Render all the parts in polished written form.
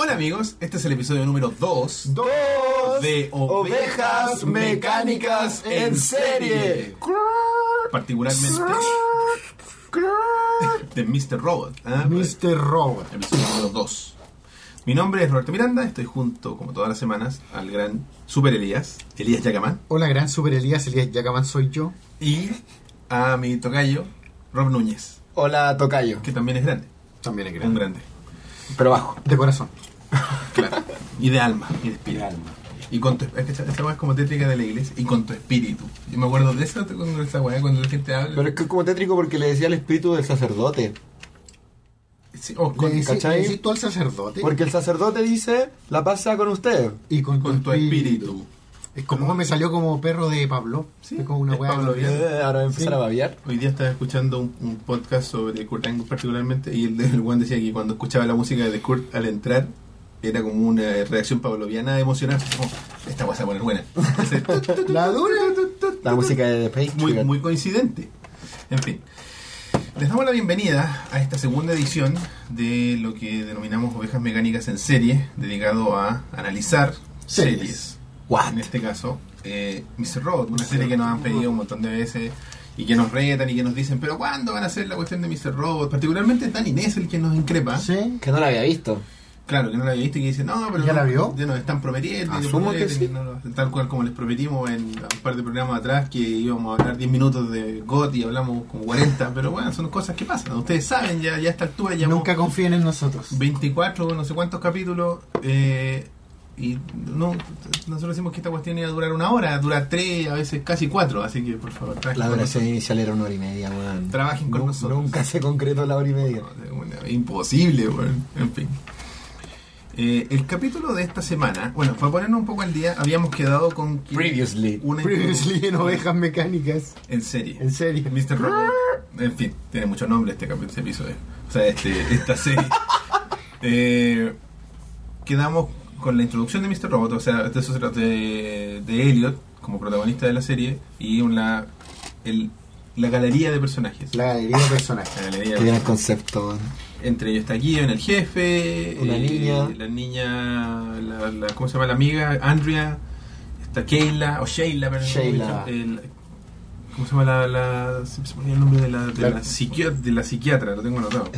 Hola amigos, este es el episodio número 2 de Ovejas Mecánicas en Serie. Particularmente de Mr. Robot. Mr. Robot. Episodio número 2. Mi nombre es Roberto Miranda, estoy junto, como todas las semanas, al gran Super Elías Yacaman. Hola, gran Super Elías Yacaman soy yo. Y a mi tocayo, Rob Núñez. Hola, tocayo. Que también es grande. También es Un grande. grande. Pero bajo. De corazón. Claro. Y de alma, y de espíritu. Y con tu, es que esta weá es como tétrica de la iglesia. Y con tu espíritu. Yo me acuerdo de eso con esa weá, cuando la gente habla. Pero es que es como tétrico porque le decía el espíritu del sacerdote. Sí, o con, ¿cachai? ¿Le tú al sacerdote? Porque el sacerdote dice, la paz sea con usted. Y con tu espíritu. Es como me salió como perro de Pablo. Sí, es como una es weá. Pablo Vial. Ahora va a empezar a babiar. Hoy día estaba escuchando un podcast sobre Kurt Angle particularmente. Y el weón decía que cuando escuchaba la música de Kurt al entrar, era como una reacción pavloviana emocional. Como, esta weá se va a poner buena. Entonces, La dura. La música de The Patriot. muy coincidente. En fin. Les damos la bienvenida a esta segunda edición de lo que denominamos Ovejas Mecánicas en Serie, dedicado a analizar series. What? En este caso, Mr. Robot, una serie que nos han pedido un montón de veces y que nos retan y que nos dicen, pero ¿cuándo van a hacer la cuestión de Mr. Robot? Particularmente Dan Inés, el que nos increpa. Sí. Que no la había visto. Claro, que no la había visto y que dice, no, pero ¿Ya la vio? ya nos están prometiendo. Asumo que sí. Tal cual como les prometimos en un par de programas atrás que íbamos a hablar 10 minutos de GOT y hablamos como 40, pero bueno, son cosas que pasan. Ustedes saben, ya a esta altura ya Nunca confíen en nosotros. 24, no sé cuántos capítulos, y no, nosotros decimos que esta cuestión iba a durar una hora, dura 3, a veces casi 4, así que por favor, trabajen La con duración nosotros. inicial era 1 hora y media, weón. Trabajen con nosotros. Nunca se concretó la 1 hora y media. No, imposible, bueno, en fin. El capítulo de esta semana, bueno, para ponernos un poco al día, habíamos quedado con que Previously. una Previously en Ovejas Mecánicas. en serie. En serie. Mr. Robot. En fin, tiene mucho nombre este episodio. O sea, esta serie. Quedamos con la introducción de Mr. Robot, o sea, eso se trata de Elliot como protagonista de la serie y la galería de personajes. La galería de personajes. La galería de Qué gran personajes. concepto, weón. Entre ellos está Gideon, el jefe, Una niña. la niña, ¿cómo se llama? La amiga, Andrea, está Sheila, perdón. Sheila. ¿Cómo se llama se me ponía el nombre de la psiquiatra, lo tengo anotado.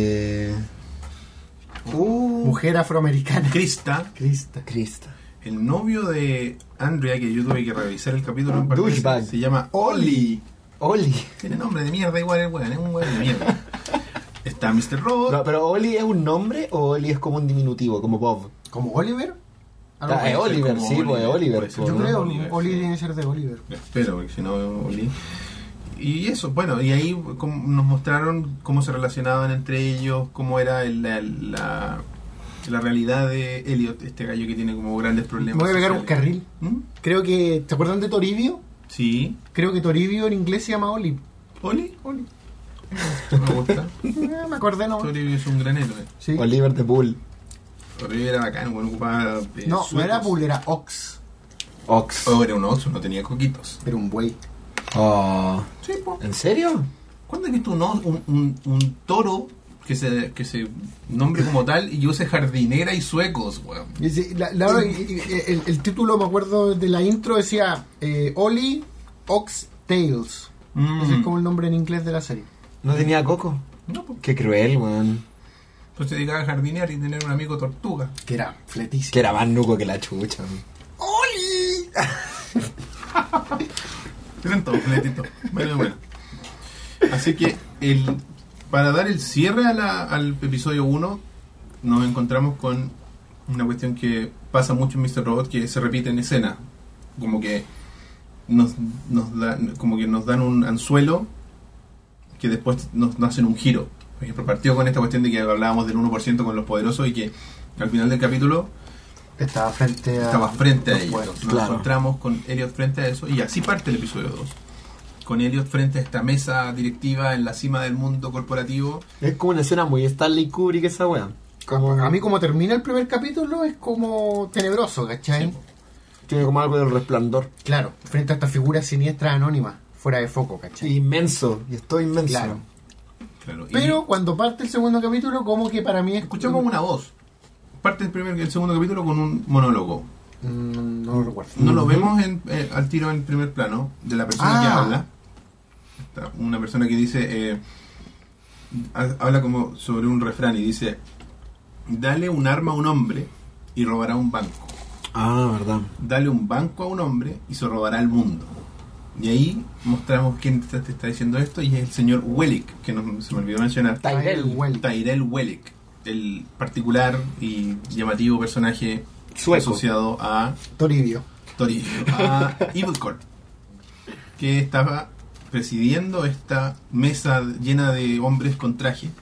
Mujer afroamericana. Krista, Krista. el novio de Andrea, que yo tuve que revisar el capítulo en parte, Douchebag. se llama Oli. Oli. Tiene nombre de mierda igual el weón, es un weón de mierda. Está Mr. Robot. No, pero Oli es un nombre o Oli es como un diminutivo, como Bob. ¿Como Oliver? Algo Es puede ser Oliver, como sí, pues es Oliver. puede ser. Yo ¿no? creo Oliver, Oli sí. tiene que ser de Oliver. Espero, porque si no, Oli. Y eso, bueno, y ahí nos mostraron cómo se relacionaban entre ellos, cómo era la realidad de Elliot, este gallo que tiene como grandes problemas. Me voy a pegar un sociales. carril. ¿Mm? Creo que... ¿Te acuerdan de Toribio? Sí. Creo que Toribio en inglés se llama Oli. ¿Oli? Me gusta. Me acordé nomás. Toribio es un gran héroe. Sí. Oliver the Bull. Toribio era bacán, bueno, ocupaba No, no era suecos. Bull, era Ox. Ox. Oh, era un oso, no tenía coquitos. Era un buey. Oh. Sí, po. ¿En serio? ¿Cuándo has visto un toro que se nombre como tal y use jardinera y suecos, weón? Y sí, el título, me acuerdo de la intro, decía Oli Ox Tales. Ese es como el nombre en inglés de la serie. ¿No tenía coco? No, pues Qué cruel, weón. se dedicaba a jardinear y tener un amigo tortuga. Que era fletísimo. Que era más nuco que la chucha, weón. ¡Oli! Eran todos fletitos. Bueno. Así que para dar el cierre al episodio 1, nos encontramos con una cuestión que pasa mucho en Mr. Robot, que se repite en escena. Como que nos dan un anzuelo que después nos hacen un giro. Por ejemplo, partió con esta cuestión de que hablábamos del 1% con los poderosos y que al final del capítulo Estaba frente a ellos. Bueno, Nos encontramos con Elliot frente a eso y así parte el episodio 2. Con Elliot frente a esta mesa directiva en la cima del mundo corporativo. Es como una escena muy Stanley Kubrick esa weá. Como... A mí como termina el primer capítulo es como tenebroso, ¿cachai? Sí. Tiene como algo del Resplandor. Claro, frente a esta figura siniestra anónima, fuera de foco, ¿cachai? Inmenso, y estoy inmenso. Claro. Pero cuando parte el segundo capítulo, como que para mí es... escuchamos una voz. parte el segundo capítulo con un monólogo. No lo recuerdo. No lo vemos al tiro en el primer plano de la persona que habla. Una persona que dice, habla como sobre un refrán y dice: dale un arma a un hombre y robará un banco. Verdad. Dale un banco a un hombre y se robará el mundo. Y ahí mostramos quién te está diciendo esto, y es el señor Wellick, que se me olvidó mencionar. Tyrell Wellick, el particular y llamativo personaje sueco asociado a Toribio, a Evil Corp, que estaba presidiendo esta mesa llena de hombres con traje,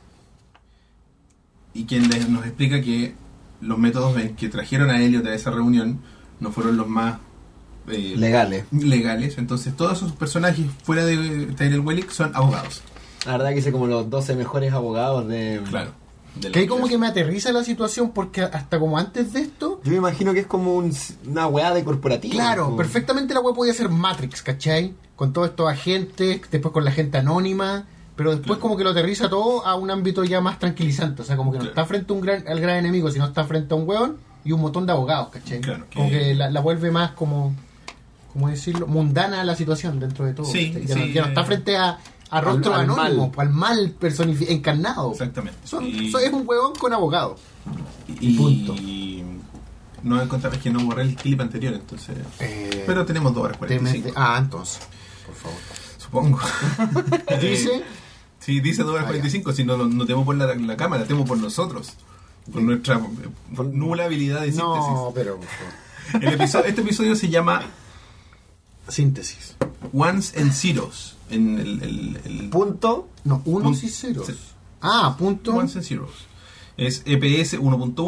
y quien nos explica que los métodos en que trajeron a Elliot a esa reunión no fueron los más legales. Entonces todos esos personajes fuera de Tyrell Wellick son abogados. La verdad que hice como los 12 mejores abogados de... Claro. Que ahí como que me aterriza la situación, porque hasta como antes de esto... Yo me imagino que es como una weá de corporativo. Claro, como... perfectamente la weá podía ser Matrix, ¿cachai? Con todos estos agentes, después con la gente anónima, pero después como que lo aterriza todo a un ámbito ya más tranquilizante. O sea, como que no está frente a al gran enemigo, sino está frente a un weón y un montón de abogados, ¿cachai? Claro, como que la vuelve más como... ¿Cómo decirlo? Mundana la situación dentro de todo. Sí, ya no está frente a rostros anónimos, al mal encarnado. Exactamente. Es un huevón con abogado. Y punto. No encontrarás que no borré el clip anterior, entonces. Pero tenemos 2 horas 45. Entonces, por favor. Supongo. ¿Dice? Sí, dice 2 horas 45. Si no temo por la cámara, temo por nosotros. Por nuestra nula habilidad de síntesis. No, pero por favor. Este episodio se llama Síntesis. Ones and Zeros. En el punto. No, unos y ceros. Punto. Ones and Zeros. Es EPS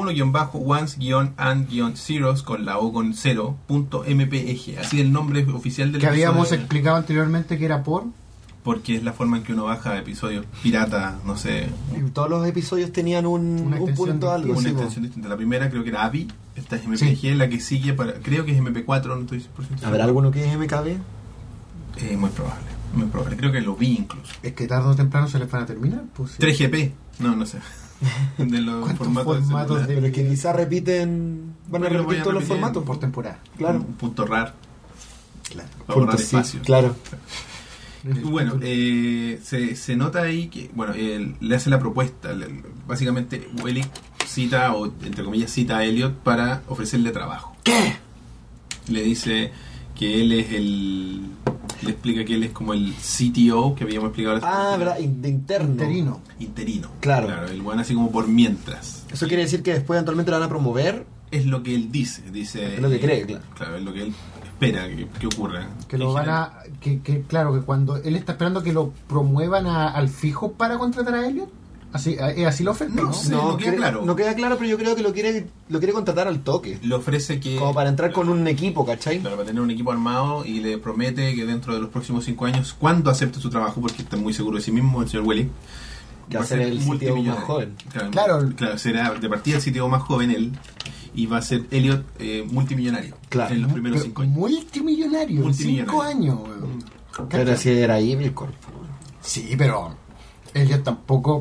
1.1-ones-and-zeros con la O con 0.mpeg. Así el nombre oficial del que episodio. Habíamos explicado anteriormente que era porque es la forma en que uno baja episodios pirata, no sé. Todos los episodios tenían un punto algo. Una extensión distinta. La primera creo que era AVI, esta es MPG, sí. La que sigue creo que es MP4, no estoy 100% seguro. ¿Habrá alguno que es MKB? Muy probable, creo que lo vi incluso. Es que tarde o temprano se les van a terminar. Pues, sí. 3GP, no sé. De los formatos de... Pero es que quizás van a repetir todos los formatos por temporada. Claro. Un punto RAR. Claro. Para ahorrar espacio. Claro. Bueno, se nota ahí que, le hace la propuesta. Básicamente, Wellick cita, o entre comillas, cita a Elliot para ofrecerle trabajo. ¿Qué? Le dice que él es le explica que él es como el CTO que habíamos explicado. ¿Verdad? De interino. Claro. El bueno así como por mientras. Eso quiere decir que después eventualmente lo van a promover. Es lo que él dice. Es lo que cree, claro. Claro, es lo que él espera que ocurra. Que lo van a... Que cuando él está esperando que lo promuevan al fijo para contratar a Elliot. Así lo oferta, ¿no? No queda claro. No queda claro, pero yo creo que lo quiere contratar al toque. Le ofrece que... Como para entrar con un equipo, ¿cachai? Claro, para tener un equipo armado, y le promete que dentro de los próximos 5 años, cuando acepte su trabajo, porque está muy seguro de sí mismo, el señor Wellick, que va a ser el sitio más joven. Claro, será de partida el sitio más joven él, y va a ser Elliot multimillonario. Claro. En los primeros 5 años. Multimillonario. 5 años, weón. Pero si era ahí el cuerpo. Sí, pero Elliot tampoco,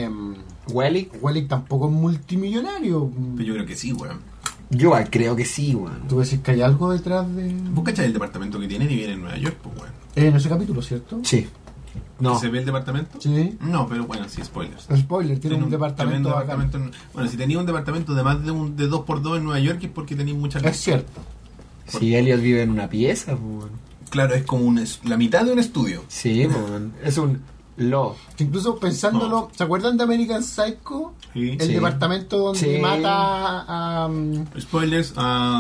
Wellick tampoco es multimillonario. Pero yo creo que sí, weón. Yo creo que sí, weón. ¿Tú decís que hay algo detrás de...? ¿Vos cachás el departamento que tienen y viene en Nueva York, pues, weón? En ese capítulo, ¿cierto? Sí. No. ¿Se ve el departamento? Sí. No, pero bueno, sí, spoilers. Spoiler, tiene un departamento bueno, si tenía un departamento de más de 2x2 en Nueva York es porque tenía muchas... Es cierto. Si Elliot vive en una pieza, pues, claro, es como la mitad de un estudio. Sí, pues, es un... Incluso pensándolo, ¿se acuerdan de American Psycho? Sí. El departamento donde mata a spoilers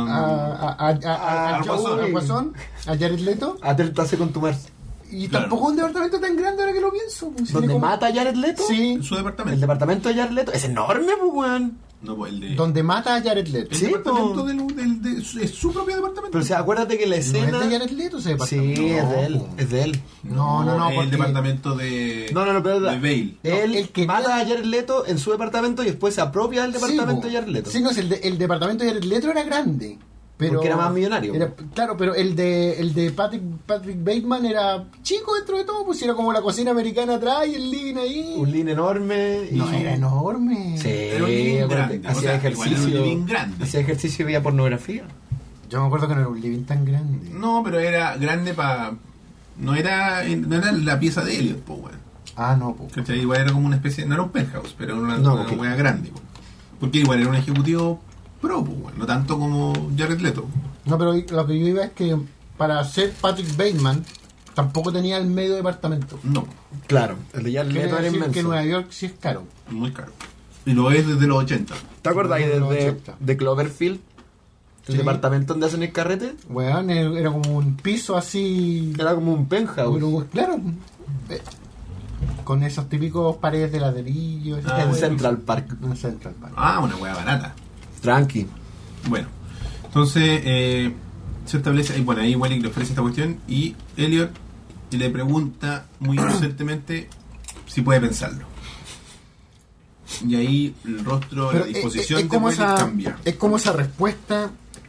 a Guasón, a Jared Leto. Hace con tu mar. Y tampoco un departamento tan grande ahora que lo pienso. ¿Donde mata a Jared Leto? Sí. Su departamento. El departamento de Jared Leto es enorme, pues, weón. No, pues el de... Donde mata a Jared Leto. El departamento es su propio departamento. Pero, o sea, acuérdate que la escena... No es de Jared Leto ese departamento. Sí, es de él. No. El departamento de... pero... De Bale. Él que mata a Jared Leto en su departamento y después se apropia del departamento de Jared Leto. Sí, no, el departamento de Jared Leto era grande. Pero Porque era más millonario. Claro, pero el de Patrick Bateman era chico dentro de todo, pues era como la cocina americana atrás y el living ahí. Un living enorme. No, era enorme. Sí, Era un living acuérdate, grande. hacía O sea, igual era un ejercicio. living grande. Hacía ejercicio y veía pornografía. Yo me acuerdo que no era un living tan grande. No, pero era grande para... No era la pieza de Elliot, pues, weón. Ah, no, pues. ¿Cachai? Igual era como una especie... No era un penthouse, pero era No, una porque- wea grande, pues. Porque igual era un ejecutivo pro, pues, weón. No tanto como Jared Leto. No, pero lo que yo iba es que para ser Patrick Bateman tampoco tenía el medio departamento. No, Claro, el de Jared Quiere Leto era decir inmenso. que Nueva York sí es caro. muy caro. Y lo es desde los 80. ¿Te acuerdas ahí De los de 80. Cloverfield? El Sí. departamento donde hacen el carrete. Weón, era como un piso así. Era como un penthouse. Pero, claro. eh, Con esos típicos paredes de ladrillo. ese Ah, tipo En de- Central Park. En Central Park. Ah, una wea barata. Tranqui. Bueno, entonces se establece, y bueno, ahí Welling le ofrece esta cuestión y Elliot le pregunta muy inocentemente si puede pensarlo. Y ahí el rostro, Pero la disposición de como Welling cambia. es como esa respuesta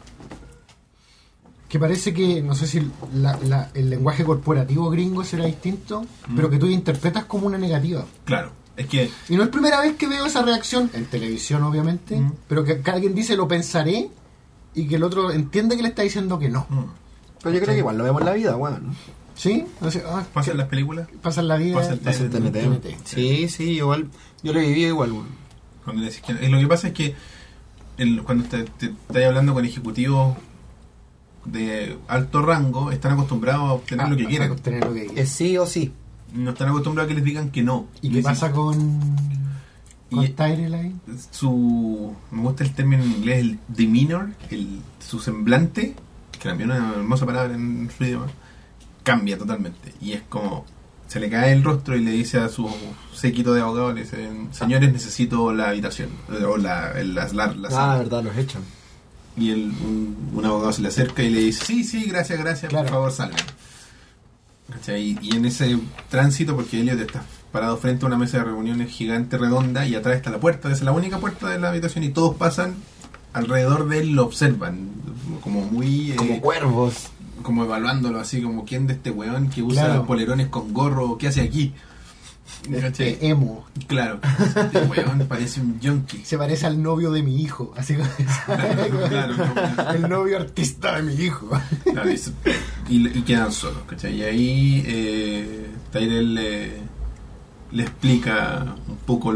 que parece que, no sé si el lenguaje corporativo gringo será distinto, pero que tú interpretas como una negativa. Claro, es que Y no es primera vez que veo esa reacción, en televisión obviamente, pero que alguien dice lo pensaré y que el otro entiende que le está diciendo que no. Pero yo creo que igual lo vemos en la vida, weón. ¿Sí? O sea, pasa en las películas, pasan la vida. Pasa el Pasa en TNT. TNT. Sí, sí, igual. Yo lo he vivido igual, weón. cuando le decís que lo que pasa es que cuando te estás hablando con ejecutivos de alto rango, están acostumbrados a obtener lo que quieren. obtener lo que quieren. Es sí o sí. No están acostumbrados a que les digan que no. ¿Y qué Les pasa con Y- Tyrell ahí? me gusta el término en inglés, el demeanor, su semblante, que también es una hermosa palabra en su idioma, cambia totalmente. Y es como, se le cae el rostro y le dice a su séquito de abogados, le dice, señores, necesito la habitación, o la sala. verdad, los echan. Y un abogado se le acerca y le dice, sí, gracias, Claro. por favor, salgan. ¿Cachai? Y en ese tránsito, porque Elliot está parado frente a una mesa de reuniones gigante, redonda, y atrás está la puerta, esa es la única puerta de la habitación, y todos pasan alrededor de él, lo observan, como muy... Como cuervos. como evaluándolo, así como, ¿quién de este weón que usa Claro. polerones con gorro? ¿Qué hace aquí? ¿Cachai? Emo. Claro, este weón parece un junkie. Se parece al novio de mi hijo. Así como Claro, no, el novio artista de mi hijo. claro, y quedan solos, ¿cachai? Y ahí Tyrell le explica un poco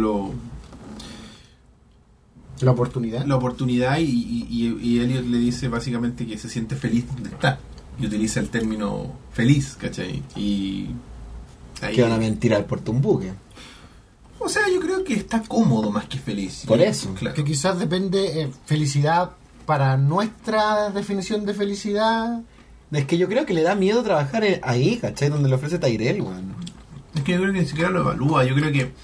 La oportunidad. la oportunidad y Elliot le dice básicamente que se siente feliz donde está. Y utiliza el término feliz, ¿cachai? Y ahí, Que van a mentir al puerto un buque. o sea, yo creo que está cómodo más que feliz. Por eso. Claro. Que quizás depende felicidad para nuestra definición de felicidad. Es que yo creo que le da miedo trabajar ahí, ¿cachai? Donde le ofrece Tyrell, weón. Es que yo creo que ni siquiera lo evalúa. Yo creo que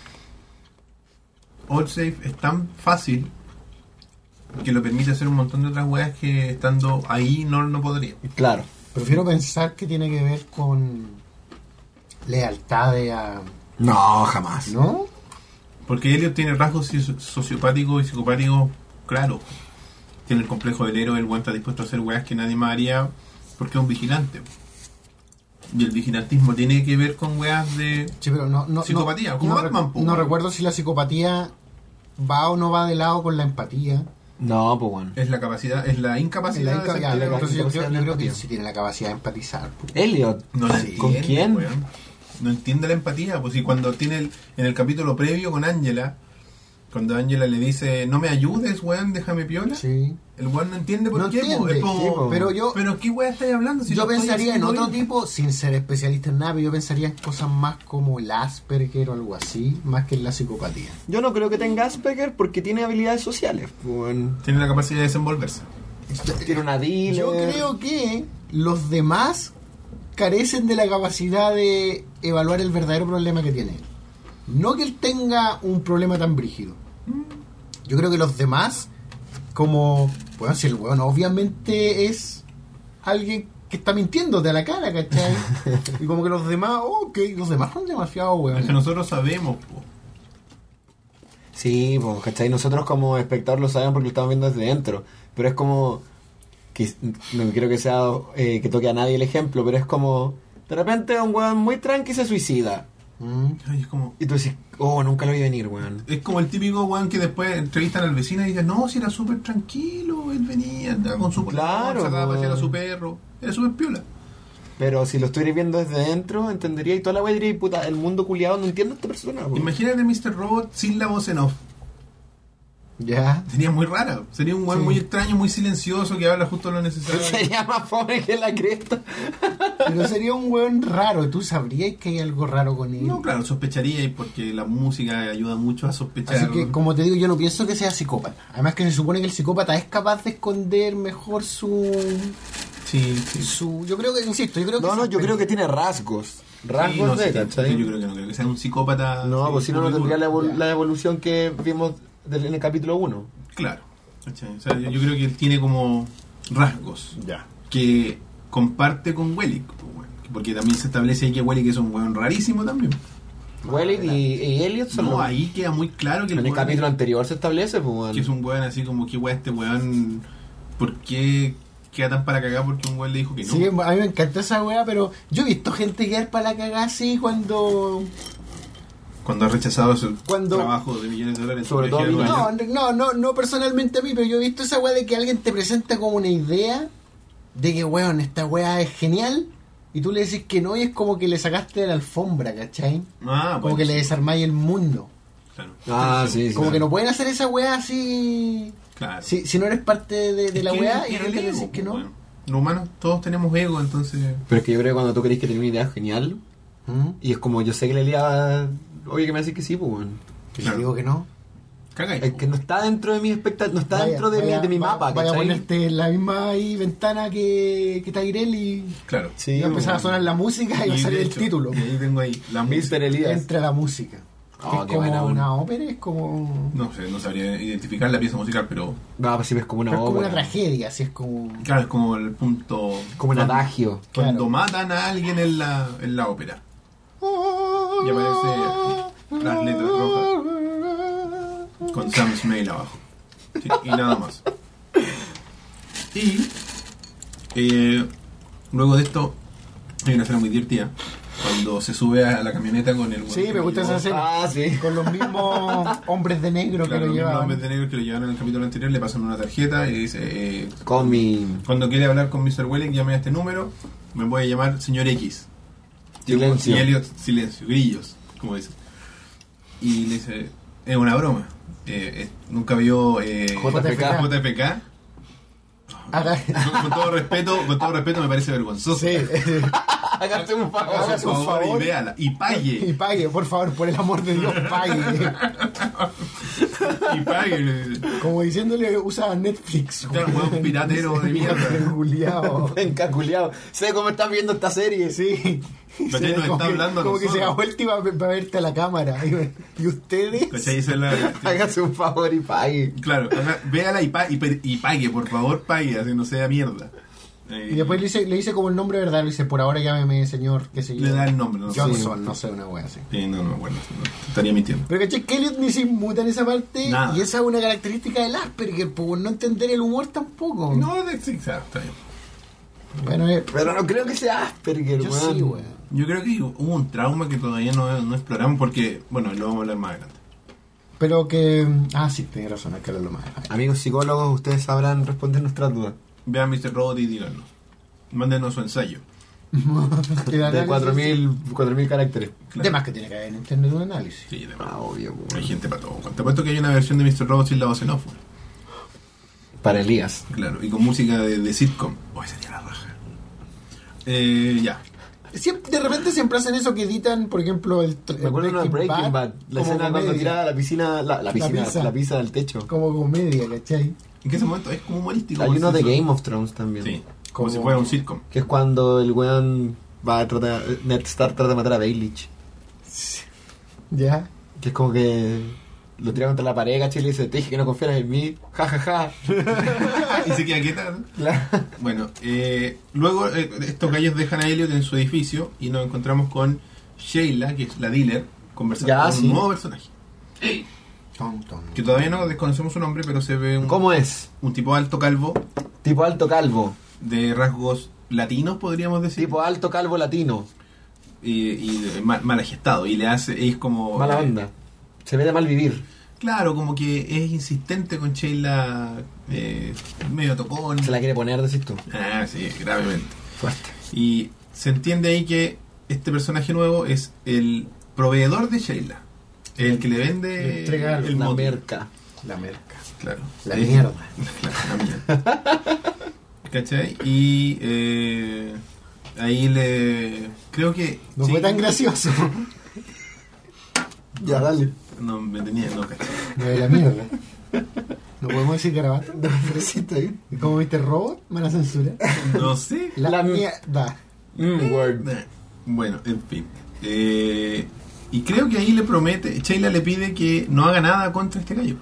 AllSafe es tan fácil que lo permite hacer un montón de otras weas que estando ahí no podría. Claro. Prefiero pensar que tiene que ver con lealtades a... No, jamás. ¿No? Porque Elliot tiene rasgos sociopáticos y psicopáticos claros. Tiene el complejo del héroe, el buen está dispuesto a hacer weas que nadie más haría porque es un vigilante. Y el vigilantismo tiene que ver con weas de... Sí, pero no Psicopatía, como Batman, po, no weón. recuerdo si la psicopatía va o no va de lado con la empatía. No, pues bueno. Es la capacidad, es la incapacidad de Ya, sentir- entonces yo incapacidad de creo que empatía. sí tiene la capacidad de empatizar. pues. Elliot. No la Sí. entiende, ¿Con quién? weón. No entiende la empatía, pues si cuando tiene en el capítulo previo con Angela, cuando Angela le dice, no me ayudes, weón, déjame piola, Sí. el weón no entiende por No qué, po. entiende, Es como, sí, po. pero ¿qué weón estáis hablando? Si yo lo estoy pensaría en haciendo otro bien. tipo, sin ser especialista en nada, pero yo pensaría en cosas más como el Asperger o algo así, más que en la psicopatía. Yo no creo que tenga Asperger porque tiene habilidades sociales. Bueno, Tiene la capacidad de desenvolverse. tiene una dealer. Yo creo que los demás carecen de la capacidad de evaluar el verdadero problema que tiene. No que él tenga un problema tan brígido. Yo creo que los demás, como, bueno, si el weón obviamente es alguien que está mintiéndote a la cara, ¿cachai? Y como que los demás, ok, los demás son demasiado Es weón. que nosotros sabemos, po. Sí, pues, ¿cachai? Nosotros como espectador lo sabemos porque lo estamos viendo desde dentro. Pero es como... que no quiero que sea que toque a nadie el ejemplo, pero es como de repente un weón muy tranqui se suicida Ay, es como... y tú decís, oh, nunca lo vi venir, weón. Es como el típico weón que después entrevistan al vecino y dicen, no, si era súper tranquilo, él venía, andaba con su Claro, sacaba a pasear a weón. su perro, era súper piola. Pero si lo estuvierais viendo desde dentro, entendería y toda la weá diría, puta, el mundo culiado no entiende a esta persona, weón. Imagínate Mr. Robot sin la voz en off. Ya. Sería muy rara, sería un weón Sí. muy extraño, muy silencioso, que habla justo lo necesario. Sería más pobre que la cresta. Pero sería un weón raro. ¿Tú sabrías que hay algo raro con él? No, claro, sospecharía porque la música ayuda mucho a sospechar. Así que, como te digo, yo no pienso que sea psicópata. Además que se supone que el psicópata es capaz de esconder mejor su... Sí. Yo creo que, insisto, yo creo que... No, yo creo que tiene rasgos. Rasgos Sí, no, de, sí, ¿cachai? yo creo que no, creo que sea un psicópata. No, sí, pues si no, no puro y tendría duro. la evolución que vimos en el capítulo 1. Claro. ¿Cachai? O sea, yo creo que él tiene como rasgos Ya. que comparte con Wellick, pues, bueno, porque también se establece ahí que Wellick es un weón rarísimo también. Wellick y Elliot son No, los- ahí queda muy claro que en el weón capítulo anterior se establece, pues, weón. que es un weón así como que weón este weón, ¿por qué queda tan para cagar? Porque un weón le dijo que no. Sí, a mí me encanta esa weá, pero yo he visto gente quedar para la cagada así cuando Cuando ha rechazado su Cuando- trabajo de millones de dólares. Sobre todo en su viaje a millones. Nueva York. no personalmente a mí, pero yo he visto esa weá de que alguien te presenta como una idea de que, weón, esta weá es genial, y tú le decís que no, y es como que le sacaste de la alfombra, ¿cachai? Ah, Como bueno, que le sí, desarmáis el mundo. claro. Ah, sí, sí. Como que no pueden hacer esa weá así... Claro. Si no eres parte de Es la que weá, es y de el repente ego, decís que no. bueno. Los humanos todos tenemos ego, entonces... Pero es que yo creo que cuando tú crees que tienes una idea genial, ¿Mm? y es como yo sé que la idea, oye, que me decís que sí, pues, weón. Y Claro. le digo que no. Caga Es que no está dentro de mi expectativa, no está dentro de mi mapa, Vaya a ¿cachai? ponerte en la misma ahí ventana que Tyrell y Claro. Sí, va a empezar a weón. sonar la música y va a Y salir de el hecho, título. Y ahí tengo ahí la música. Mr. Elías. Entra la música. Oh, es qué buena como onda. una ópera, es como... No sé, no sabría identificar la pieza musical, pero No, pues sí, es como una pero es como obra. una tragedia, así es como... claro, es como el punto... Como un adagio. Cuando Claro. matan a alguien en la ópera. Y aparece las letras rojas con Sam Smale abajo. Sí, y nada más. Y luego de esto hay una escena muy divertida. Cuando se sube a la camioneta con el... Sí, me gusta esa escena. Ah, sí. Con los mismos hombres de negro Claro, que lo los mismos llevaban. hombres de negro que lo llevaron en el capítulo anterior le pasan una tarjeta y dice... Con mi cuando quiere hablar con Mr. Welling, llame a este número. Me voy a llamar señor X. Silencio. Y Elliot, silencio, grillos, como dice. Y le dice, es una broma. Nunca vio JFK. JFK. Haga- Con todo respeto me parece vergonzoso. Sí. Hágase un favor. Hágase un Por favor, favor. y véala. Y pague. Y pague, por favor, por el amor de Dios, pague. Y pague. Como diciéndole, usa Netflix. Claro, weón, piratero de mierda. Juliado. Encaculeado. Sé cómo estás viendo esta serie. Sí. Pero Se ve nos como está que- hablando a como que se da nosotros. vuelta y va a verte a la cámara. ¿Y ustedes? ¿Cachai? Esa es la... Hágase un favor y pague. Claro, véala y pague, por favor, pague, así no sea mierda. Y después le dice como el nombre verdad, le dice, por ahora llámeme señor, qué sé yo. Le da el nombre, no sé. Johnson, no sé, una wea así. Sí, no me acuerdo, no, te estaría mintiendo. Pero caché que Elliot ni se inmuta en esa parte. Nada. Y esa es una característica del Asperger, por no entender el humor tampoco. No, sí, claro, está bien. Bueno, Pero no creo que sea Asperger, yo weón. sí, weón. Yo creo que hubo un trauma que todavía no exploramos porque, bueno, lo vamos a hablar más adelante. Pero que... Ah, sí, tenés razón, hay que hablarlo más. Amigos psicólogos, ustedes sabrán responder nuestras dudas. Vean Mr. Robot y díganos. Mándenos su ensayo. De 4.000 caracteres. De más que tiene que haber en internet un análisis. Sí, de Ah, obvio, weón. hay gente para todo. Te apuesto que hay una versión de Mr. Robot sin la voz en off. Para Elías. Claro, y con música de sitcom. Hoy sería la raja. Ya. De repente siempre hacen eso que editan, por ejemplo, el Me acuerdo de una Breaking Bad. La como escena cuando comedia, tira la piscina, pizza. la pizza del techo. como comedia, ¿cachai? En ese momento es como humorístico. Hay uno de Simpson. Game of Thrones también. Sí, como Como- si fuera un sitcom. Que es cuando el weón va a tratar, Ned Stark trata de matar a Baelish. Ya. Que es como que lo tira contra la pared, ¿cachai? Y le dice, te dije que no confiaras en mí. Ja, ja, ja. Y se queda quieta, ¿no? Claro. Bueno, luego estos gallos dejan a Elliot en su edificio y nos encontramos con Sheila, que es la dealer, conversando Ya, con sí. un nuevo personaje. que todavía no desconocemos su nombre, pero se ve ¿Cómo es? un tipo alto calvo, Tipo alto calvo. de rasgos latinos, podríamos decir. Tipo alto calvo latino. Y mal gestado. Y le hace, es como... Mala onda. Se ve de mal vivir. Claro, como que es insistente con Sheila, medio tocón. Se la quiere poner, decís tú. Ah, sí, gravemente. Fuerte. Y se entiende ahí que este personaje nuevo es el proveedor de Sheila. El que le vende Le entrega el La mote. merca. La merca. Claro. La mierda. Claro, la mierda. ¿Cachai? Y ahí le... Creo que... No sí. fue tan gracioso. Ya, dale. No, me tenía... No, ¿cachai? No de la mierda. ¿No podemos decir garabato? Fresita ahí. ¿Y cómo viste robot? Mala censura. No sé. La La- mierda. Word. Bueno, en fin. Y creo que ahí le promete, Sheila le pide que no haga nada contra este gallo.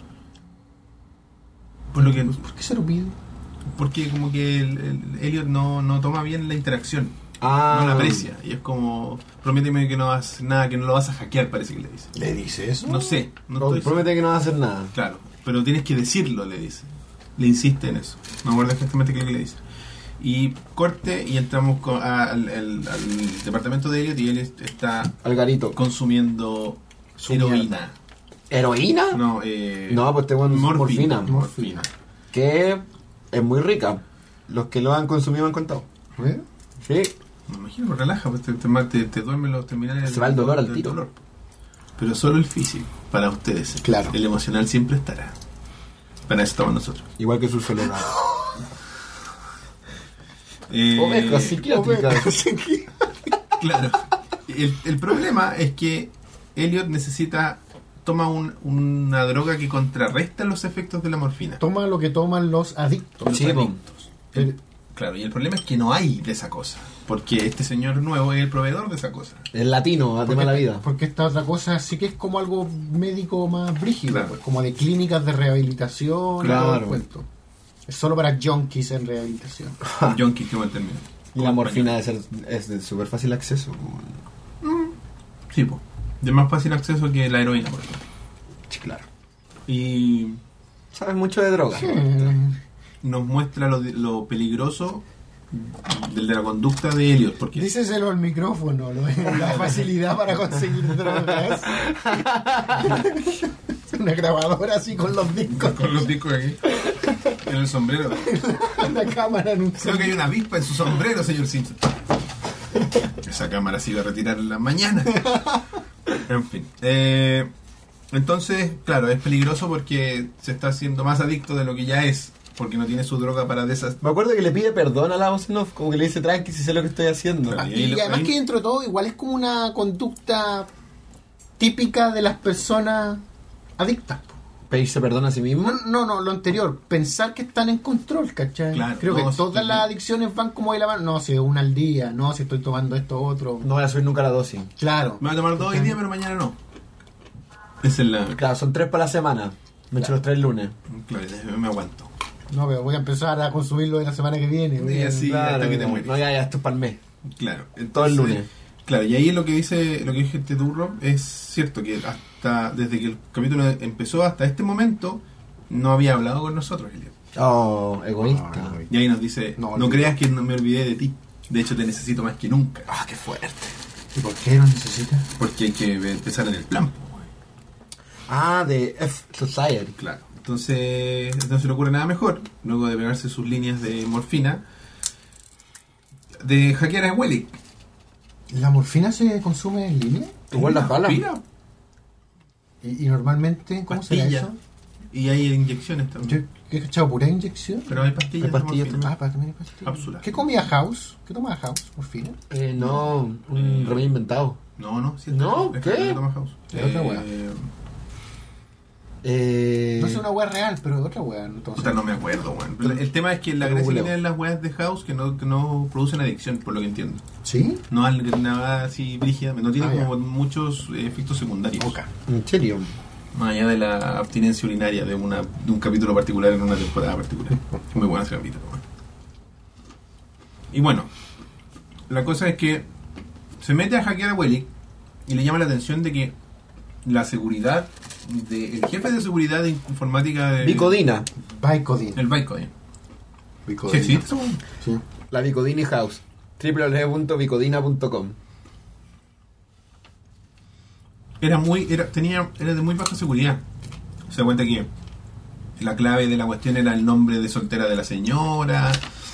Por lo que, ¿Por qué se lo pide? porque como que el Elliot no toma bien la interacción, Ah. no la aprecia. Y es como, prométeme que no vas a hacer nada, que no lo vas a hackear, parece que le dice. ¿Le dice eso? No sé, no No, estoy promete que no va a hacer nada. seguro. Claro, pero tienes que decirlo, le dice. Le insiste en eso. No me acuerdo exactamente qué es lo que le dice. Y corte y entramos al departamento de Elliot y él está Algarito. consumiendo Su heroína. ¿Heroína? No, No, pues tengo morfina. Morfina. Que es muy rica. Los que lo han consumido han contado. ¿Eh? Sí. Me imagino que relaja, pues te duermen los terminales. Se va el dolor al del tiro. dolor. Pero solo el físico, para ustedes. Claro. El emocional siempre estará. Para eso estamos nosotros. Igual que su soledad. Eh, Ovejas psiquiátricas. Claro. El problema es que Elliot toma una droga que contrarresta los efectos de la morfina. Toma lo que toman los adictos. Los Sí, po. adictos. Pero- Claro, y el problema es que no hay de esa cosa. Porque este señor nuevo es el proveedor de esa cosa. El latino, de mala vida. Porque esta otra cosa sí que es como algo médico más brígido, Claro. pues, como de clínicas de rehabilitación. Claro. Todo el cuento. Es solo para junkies en rehabilitación. Junkie, qué buen término. Y la morfina es de súper fácil acceso. Sí, pues. De más fácil acceso que la heroína, por ejemplo. Sí, claro. Y Sabes mucho de droga. nos muestra lo peligroso de la conducta de Elliot. Porque Díceselo al micrófono, la facilidad para conseguir drogas. Una grabadora así con los discos, con los discos aquí, en el sombrero. la cámara en un Creo que hay una avispa en su sombrero, señor Simpson. Esa cámara se iba a retirar en la mañana. En fin. Entonces, claro, es peligroso porque se está haciendo más adicto de lo que ya es. Porque no tiene su droga para deshacer. Me acuerdo que le pide perdón a la Ozenov, como que le dice tranqui si sé lo que estoy haciendo. Claro. Y además que dentro de todo igual es como una conducta típica de las personas adictas. Pedirse perdón a sí mismo. No, lo anterior, pensar que están en control, ¿cachai? Claro, Creo no, que sí, todas sí. las adicciones van como de la mano. No, si una al día, no, si estoy tomando esto otro. No voy a subir nunca la dosis. Claro. Me voy a tomar 2 hoy día, pero mañana no. Esa es la. Claro, son 3 para la semana. Me echo los 3 lunes. Claro, me aguanto. No, pero voy a empezar a consumirlo de la semana que viene. Sí, así. hasta que te mueres. No, ya, esto es para el mes. Claro. Entonces, Todo el lunes. Claro, y ahí lo que dice este Durro es cierto que hasta desde que el capítulo empezó hasta este momento no había hablado con nosotros, Elliot. Oh, egoísta. Y ahí nos dice, No, no creas que no me olvidé de ti. De hecho te necesito más que nunca. Ah, qué fuerte. ¿Y por qué lo necesitas? Porque hay que empezar en el plan. po, güey. Ah, de F Society. Claro. Entonces no se le ocurre nada mejor, luego de pegarse sus líneas de morfina, de hackear a Wellick. ¿La morfina se consume en línea? Igual las balas. Morfina, ¿Y normalmente cómo será pastilla. eso? Y hay inyecciones también. Yo he cachado pura inyección. Pero hay pastillas, Hay pastillas de morfina. Ah, para también hay pastillas. Cápsulas. ¿Qué comía House? ¿Qué tomaba House? ¿Morfina? No, un remedio inventado. No, sí, No, es ¿qué? que toma House. Es otra wea. No sé una wea real, pero otra wea. Entonces. Puta, no me acuerdo, weón. Pero el tema es que la Pero gracia que googleo. tienen las weas de House que no producen adicción, por lo que entiendo. ¿Sí? No hay nada así brígida, no tiene Ah, ya. como muchos efectos secundarios. Ok. ¿En serio? Más allá de la abstinencia urinaria de un capítulo particular en una temporada particular. Muy buena ese capítulo, weón. Y bueno, la cosa es que se mete a hackear a Wellick y le llama la atención de que la seguridad el jefe de seguridad de informática de... Bicodina. Vicodin. El Vicodin. Vicodin. ¿Qué existe? Sí. La Bicodini House. www.bicodina.com. Era de muy baja seguridad. Se da cuenta que la clave de la cuestión era el nombre de soltera de la señora.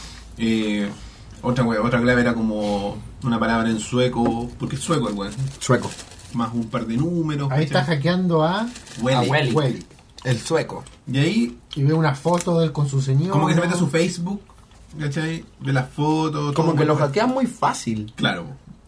Otra clave era como una palabra en sueco, porque es sueco el weón. Sueco. Más un par de números. Ahí está ¿cachai? hackeando a Welly. Welly. El sueco. Y ahí Y ve una foto de él con su señora. como que se mete a su Facebook, ¿cachai? Ve las fotos. Como todo, que lo hackean muy fácil. Claro.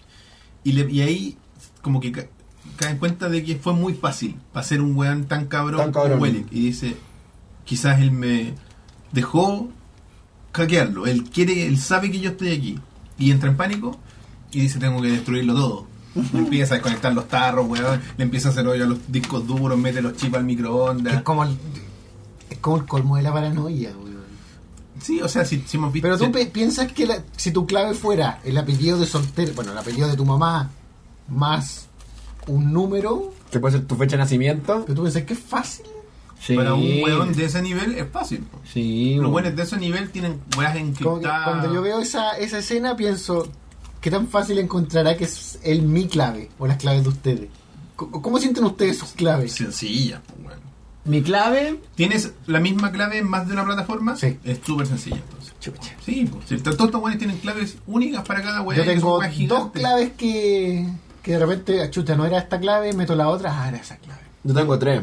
Y ahí como que cae en cuenta de que fue muy fácil para ser un weón tan cabrón como Welly. Y dice, quizás él me dejó hackearlo. Él sabe que yo estoy aquí. Y entra en pánico y dice, tengo que destruirlo todo. Le empieza a desconectar los tarros, weón. Le empieza a hacer hoyo a los discos duros, mete los chips al Que microondas. es como el colmo de la paranoia, weón. Sí, o sea, si hemos visto... Pero tú piensas que si tu clave fuera el apellido de soltero, bueno, el apellido de tu mamá, más un número, Que puede ser tu fecha de nacimiento. pero tú piensas que es fácil. Sí. Para un weón de ese nivel es fácil. Po. Sí. Los weones de ese nivel tienen weas Como que encriptadas. cuando yo veo esa escena pienso, ¿qué tan fácil encontrará que es mi clave o las claves de ustedes? ¿Cómo sienten ustedes sus claves? Sencilla, po, weón. Mi clave. ¿Tienes la misma clave en más de una plataforma? Sí. Es súper sencilla, entonces. Chucha. Sí, pues. Todos estos weones tienen claves únicas para cada weón. Yo tengo son weas dos gigantes. claves que de repente, chuta, no era esta clave, meto la otra, era esa clave. Yo tengo 3.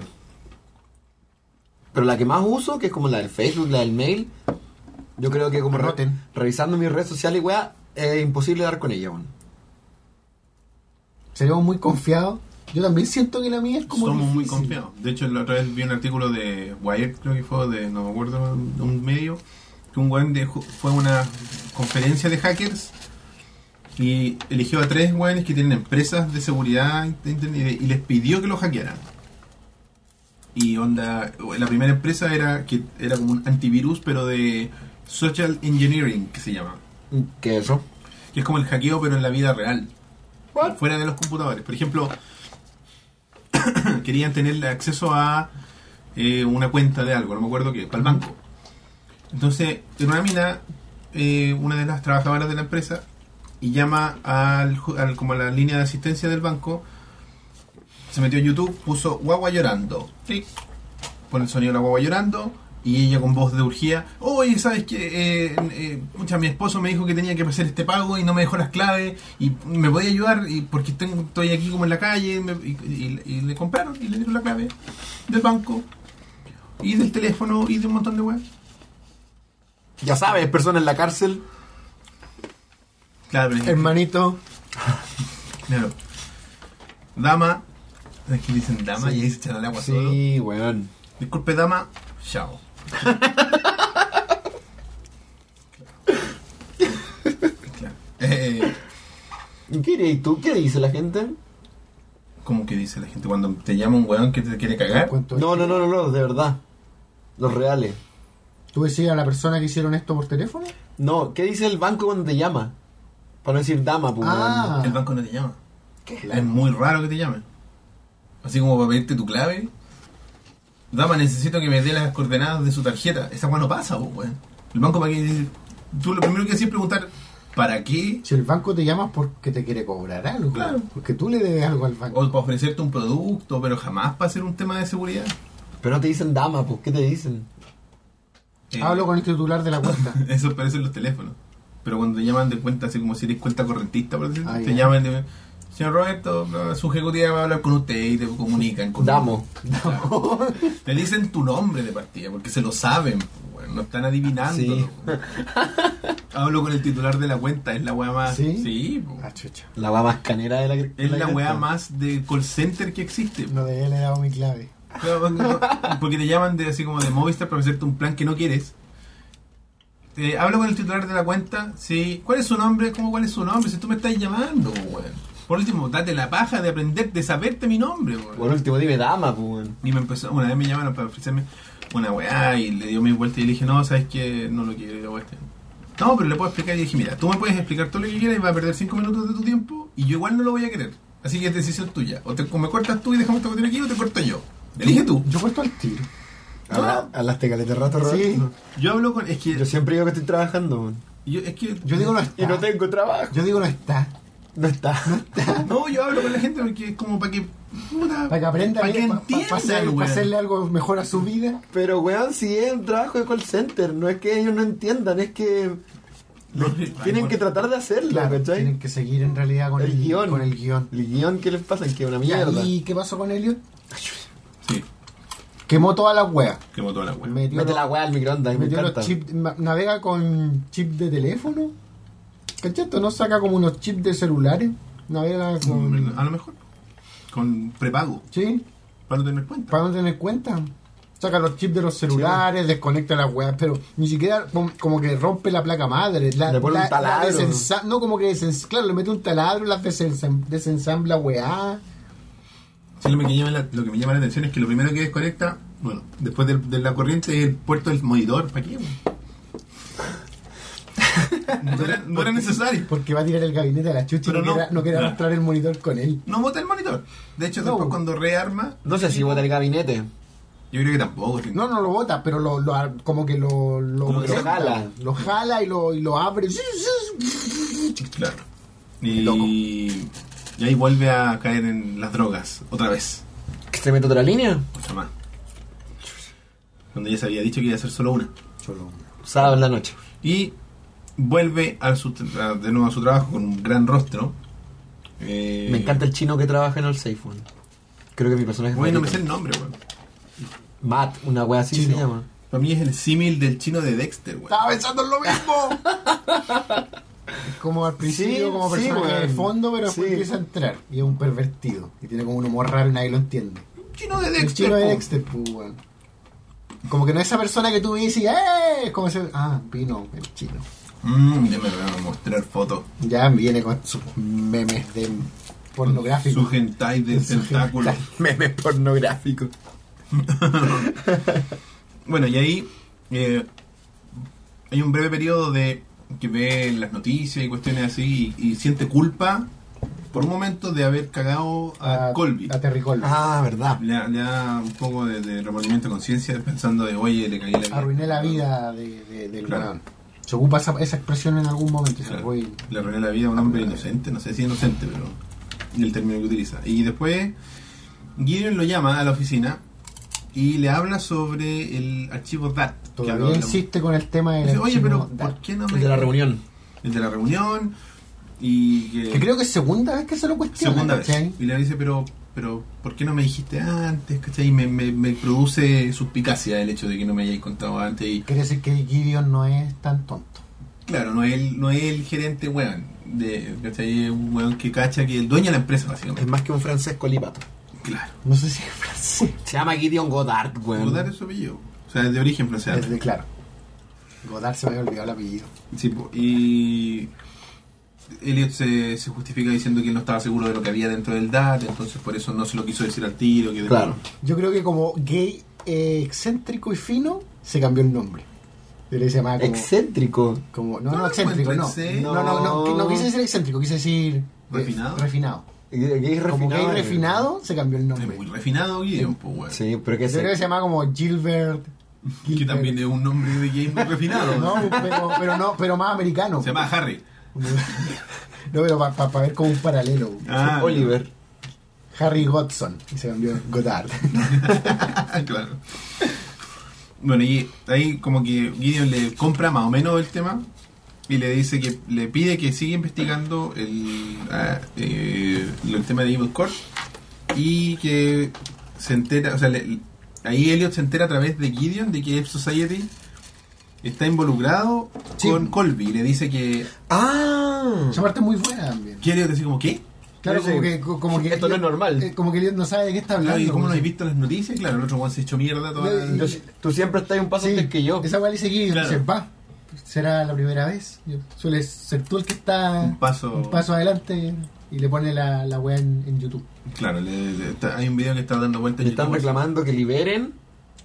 Pero la que más uso, que es como la del Facebook, la del mail, yo creo que como Anoten. revisando mis redes sociales y weá, es imposible dar con ella, weón. Seríamos muy confiados. Yo también siento que la mía es como Somos muy difícil. confiados. De hecho, la otra vez vi un artículo de Wired, creo que fue, no me acuerdo, de un medio, que un weón fue a una conferencia de hackers y eligió a 3 weones que tienen empresas de seguridad de internet y les pidió que lo hackearan. Y onda, la primera empresa era como un antivirus, pero de social engineering, que se llama. ¿Qué es eso? Que es como el hackeo, pero en la vida real. What? Fuera de los computadores. Por ejemplo, querían tener acceso a una cuenta de algo, no me acuerdo qué, para el banco. Entonces, en una mina, una de las trabajadoras de la empresa, y llama como a la línea de asistencia del banco, se metió en YouTube, puso guagua llorando. Clic. Pone el sonido de la guagua llorando, y ella con voz de urgía, oye, ¿sabes qué? Mi esposo me dijo que tenía que hacer este pago y no me dejó las claves, y me podía ayudar, y porque estoy aquí como en la calle, y le compraron, y le dieron la clave del banco, y del teléfono, y de un montón de web. Ya sabes, personas en la cárcel. Claro, Hermanito, claro. Dama, es que dicen dama y ahí se echan al agua solo. Sí, weón. Disculpe, dama, chao. Claro. ¿Qué dirías tú? ¿Qué dice la gente? ¿Cómo que dice la gente cuando te llama un weón que te quiere cagar? cuento No, de verdad. Los reales. ¿Tú decías a la persona que hicieron esto por teléfono? No, ¿qué dice el banco cuando te llama? Para no decir dama, pues. Ah. weón. El banco no te llama. ¿Qué? Es muy raro que te llame. Así como para pedirte tu clave. Dama, necesito que me dé las coordenadas de su tarjeta. Esa weá no pasa, weón. El banco para qué. Tú lo primero que haces es preguntar ¿para qué? Si el banco te llama es porque te quiere cobrar algo. Claro. Porque tú le debes algo al banco. O para ofrecerte un producto, pero jamás para hacer un tema de seguridad. Pero no te dicen dama, pues. ¿Qué te dicen? Hablo con el titular de la cuenta. Eso parece en los teléfonos. Pero cuando te llaman de cuenta, así como si eres cuenta correntista, por decirlo, Ah, te ya. llaman de... Señor Roberto, su ejecutiva va a hablar con usted y te comunican. Damo. Claro. Te dicen tu nombre de partida, porque se lo saben. Bueno, no están adivinando. Sí. Hablo con el titular de la cuenta, es la weá más... ¿Sí? po. Ah, chucha. La va más canera de la que. Es la weá más de call center que existe. No debía haberle dado mi clave. Claro, porque te llaman de así como de Movistar para ofrecerte un plan que no quieres. Hablo con el titular de la cuenta, sí. ¿Cuál es su nombre? ¿Cómo cuál es su nombre? Si tú me estás llamando, weón. Por último, date la paja de aprender, de saberte mi nombre, weón. Por último, dime dama, pues. weón. Y me empezó, una vez me llamaron para ofrecerme una weá y le dio mi vuelta y le dije, no, sabes que no lo quiero, no, pero le puedo explicar y dije, mira, tú me puedes explicar todo lo que quieras y vas a perder 5 minutos de tu tiempo y yo igual no lo voy a querer. Así que es decisión tuya. O me cortas tú y dejamos esta cuestión aquí o te corto yo. Elige tú. Yo puesto al tiro. Hablaste caleta rato, Sí. Roberto. Yo hablo con... Es que... Yo siempre digo que estoy trabajando, man. es que... Yo digo no está. Y no tengo trabajo. Yo digo no está. No está. No, yo hablo con la gente porque es como para que... puta, Para que aprenda para que para entiendan, weón. hacerle algo mejor a su vida. Pero, weón, si es un trabajo de call center, no es que ellos no entiendan, es que No, tienen que tratar de hacerlo, Claro, ¿cachai? tienen que seguir en realidad con el guión. Con el guión. El guión, ¿qué les pasa? Es que es una Ya, mierda. ¿y qué pasó con Elliot? Sí, Quemó todas las weas. quemó toda la weá. Metió Mete la weá al microondas, me metió los encanta. chips, navega con chip de teléfono. ¿Cachai? ¿No saca como unos chips de celulares? Navega con... A lo mejor. Con prepago. ¿Sí? Para no tener cuenta. Para no tener cuenta. Saca los chips de los celulares, desconecta las weas, pero ni siquiera como que rompe la placa madre. Le pone un taladro. No, como que claro, le mete un taladro, la desensambla weá. Sí, lo que me llama la atención es que lo primero que desconecta, bueno, después de la corriente, es el puerto del monitor. ¿Para qué, weón? No era necesario. Porque va a tirar el gabinete a la chucha y Pero no quiere no. arrastrar el monitor con él. No bota el monitor. De hecho, No. después cuando rearma, No sé si bota el gabinete. yo creo que tampoco. No lo bota, pero como que lo Como que lo jala. Lo jala y lo abre. Claro. Loco. Y ahí vuelve a caer en las drogas, otra vez. ¿Que se mete otra línea? Otra más. Cuando ya se había dicho que iba a ser solo una. Sábado en la noche. Y vuelve de nuevo a su trabajo con un gran rostro. Me encanta el chino que trabaja en el Safe One. Creo que mi personaje Bueno, no me favorito. sé el nombre, weón. Matt, una wea así Chino. se llama. Para mí es el símil del chino de Dexter, weón. Estaba pensando en lo mismo. Como al principio, Sí, como sí, personaje de weón. fondo, pero después Sí. empieza a entrar. Y es un pervertido. Y tiene como un humor raro y nadie lo entiende. Chino de El Dexter. chino de po. Dexter, pues, weón. Como que no es esa persona que tú ves y ¡eh! Como ese... Ah, vino el chino. Ya me van a mostrar fotos. Ya viene con sus memes de pornográficos. Su hentai del Su tentáculo. hentai. Memes pornográficos. Bueno, y ahí hay un breve periodo de que ve las noticias y cuestiones así y siente culpa por un momento de haber cagado a Colby. A Terry Colby. Ah, verdad. Le da un poco de remordimiento de conciencia pensando de, oye, le cagué la vida. Arruiné la vida del Claro. weón. Se ocupa esa expresión en algún momento. Claro, Voy- le arruiné la vida a un hombre inocente, no sé si inocente, pero el término que utiliza. Y después Gideon lo llama a la oficina y le habla sobre el archivo DAT. que Todavía hablamos. insiste con el tema del Dice, oye, pero archivo ¿por DAT. qué no El me... de la reunión. El de la reunión y Que creo que es segunda vez que se lo cuestiona. segunda vez. ¿cachai? Y le dice, pero ¿por qué no me dijiste antes? ¿Cachai? Y me produce suspicacia el hecho de que no me hayáis contado antes. Y Quiere decir que Gideon no es tan tonto. claro, no es el gerente weón. ¿Cachai? Es un weón que cacha que el dueño de la empresa, Es básicamente. más que un francés colipato. Claro. No sé si es francés. Se llama Gideon Goddard, weón. Godard es su apellido. O sea, es de origen francés. Es de, claro. Godard se me había olvidado el apellido. Sí, po. Y Elliot se justifica diciendo que él no estaba seguro de lo que había dentro del DAT, entonces por eso no se lo quiso decir al tiro. Que Claro. Yo creo que como gay excéntrico y fino, se cambió el nombre. Se le llamaba como... Excéntrico. no, excéntrico, no. encuéntrense. No quise decir excéntrico, quise decir... ¿Refinado? Refinado. Gay Como gay refinado. refinado, se cambió el Es nombre. muy refinado, Gideon, pues, weón. Sí, pero que Yo creo que se llama como Gilbert... Que también es un nombre de gay muy refinado. No, pero más americano. Se llama Harry. No, pero para ver como un paralelo. Ah, Oliver. Harry Godson. Y se cambió Godard. claro. Bueno, y ahí como que Gideon le compra más o menos el tema y le dice que le pide que siga investigando el tema de Evil Corp y que se entera, o sea, ahí Elliot se entera a través de Gideon de que F-Society está involucrado Sí. con Colby y le dice que Ah. Esa parte es muy buena también. Elliot así como ¿qué? Claro, Sí, como que esto no es normal. Como que Elliot no sabe de qué está Claro, hablando. ¿y cómo no has visto las noticias? Claro, el otro Juan se echó mierda toda Y- Tú siempre estás un paso Sí, antes que yo. esa weá le dice Gideon. Claro. Dice, va, será la primera vez. Suele ser tú el que está un paso. adelante y le pone la weá en YouTube. Claro, hay un video que está dando vueltas Le en están YouTube. reclamando que liberen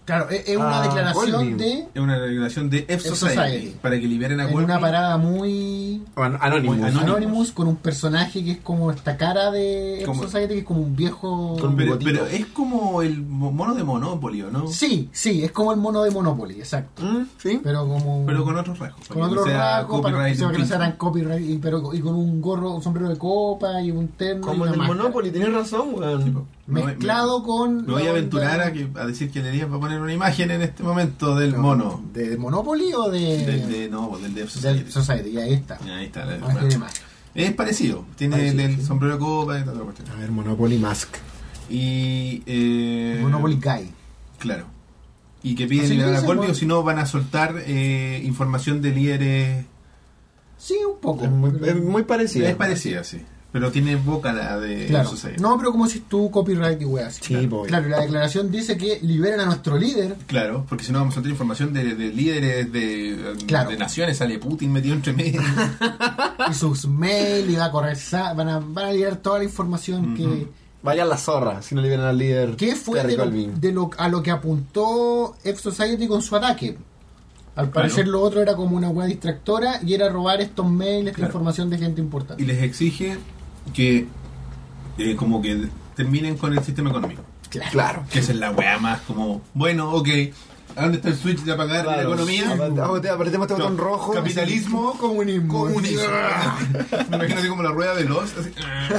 Claro, es una declaración Colvin. de Es una declaración de F Society Society. para que liberen a en Colvin. una parada muy Anonymous. Muy Anonymous, con un personaje que es como esta cara de F Como- Society, que es como un viejo... Con- Pero es como el mono de Monopoly, ¿o no? Sí, es como el mono de Monopoly, exacto. Sí. Pero como... Pero con otros rasgos. con otro rasgo, para que no sea tan infringement. copyright, y con un gorro, un sombrero de copa y un terno. Como y el una del máscara. Monopoly, tenés razón, weón. Sí, po. Mezclado con... Me voy la a aventurar onda- a decir que Elías va a poner una imagen en este momento del mono. ¿De Monopoly o de...? Del de F Society. Del Society, y ahí está. Ahí está. Ahí tiene más. Es parecido. Tiene Parecido, el sí. sombrero de copa y toda la cuestión. A ver, Monopoly Mask. Y. Monopoly Guy. Claro. Y que piden Así liberar le a dicen, Colby, bueno. o si no van a soltar información de líderes. Sí, un poco. Es muy parecido. Es parecida, sí. Pero tiene boca la de Claro. Society. No, pero como si tú copyright y weas. Sí, po. Claro, y la declaración dice que liberen a nuestro líder. Claro, porque si no vamos a soltar información de líderes Claro. de naciones. Sale Putin metido entre medio. Y sus mails, y va a correr, van a liberar toda la información que... Vaya la zorra si no liberan al líder. ¿Qué fue Terry de lo, Colvin. a lo que apuntó F-Society con su ataque? Al parecer lo otro era como una wea distractora y era robar estos mails, esta Claro. información de gente importante. Y les exige que como que terminen con el sistema económico. Claro. Que esa es la weá más como, bueno, ok, ¿a dónde está el switch de apagar la economía? Apretemos este botón rojo. Capitalismo, Comunismo. comunismo. Me imagino así como la rueda veloz. Así.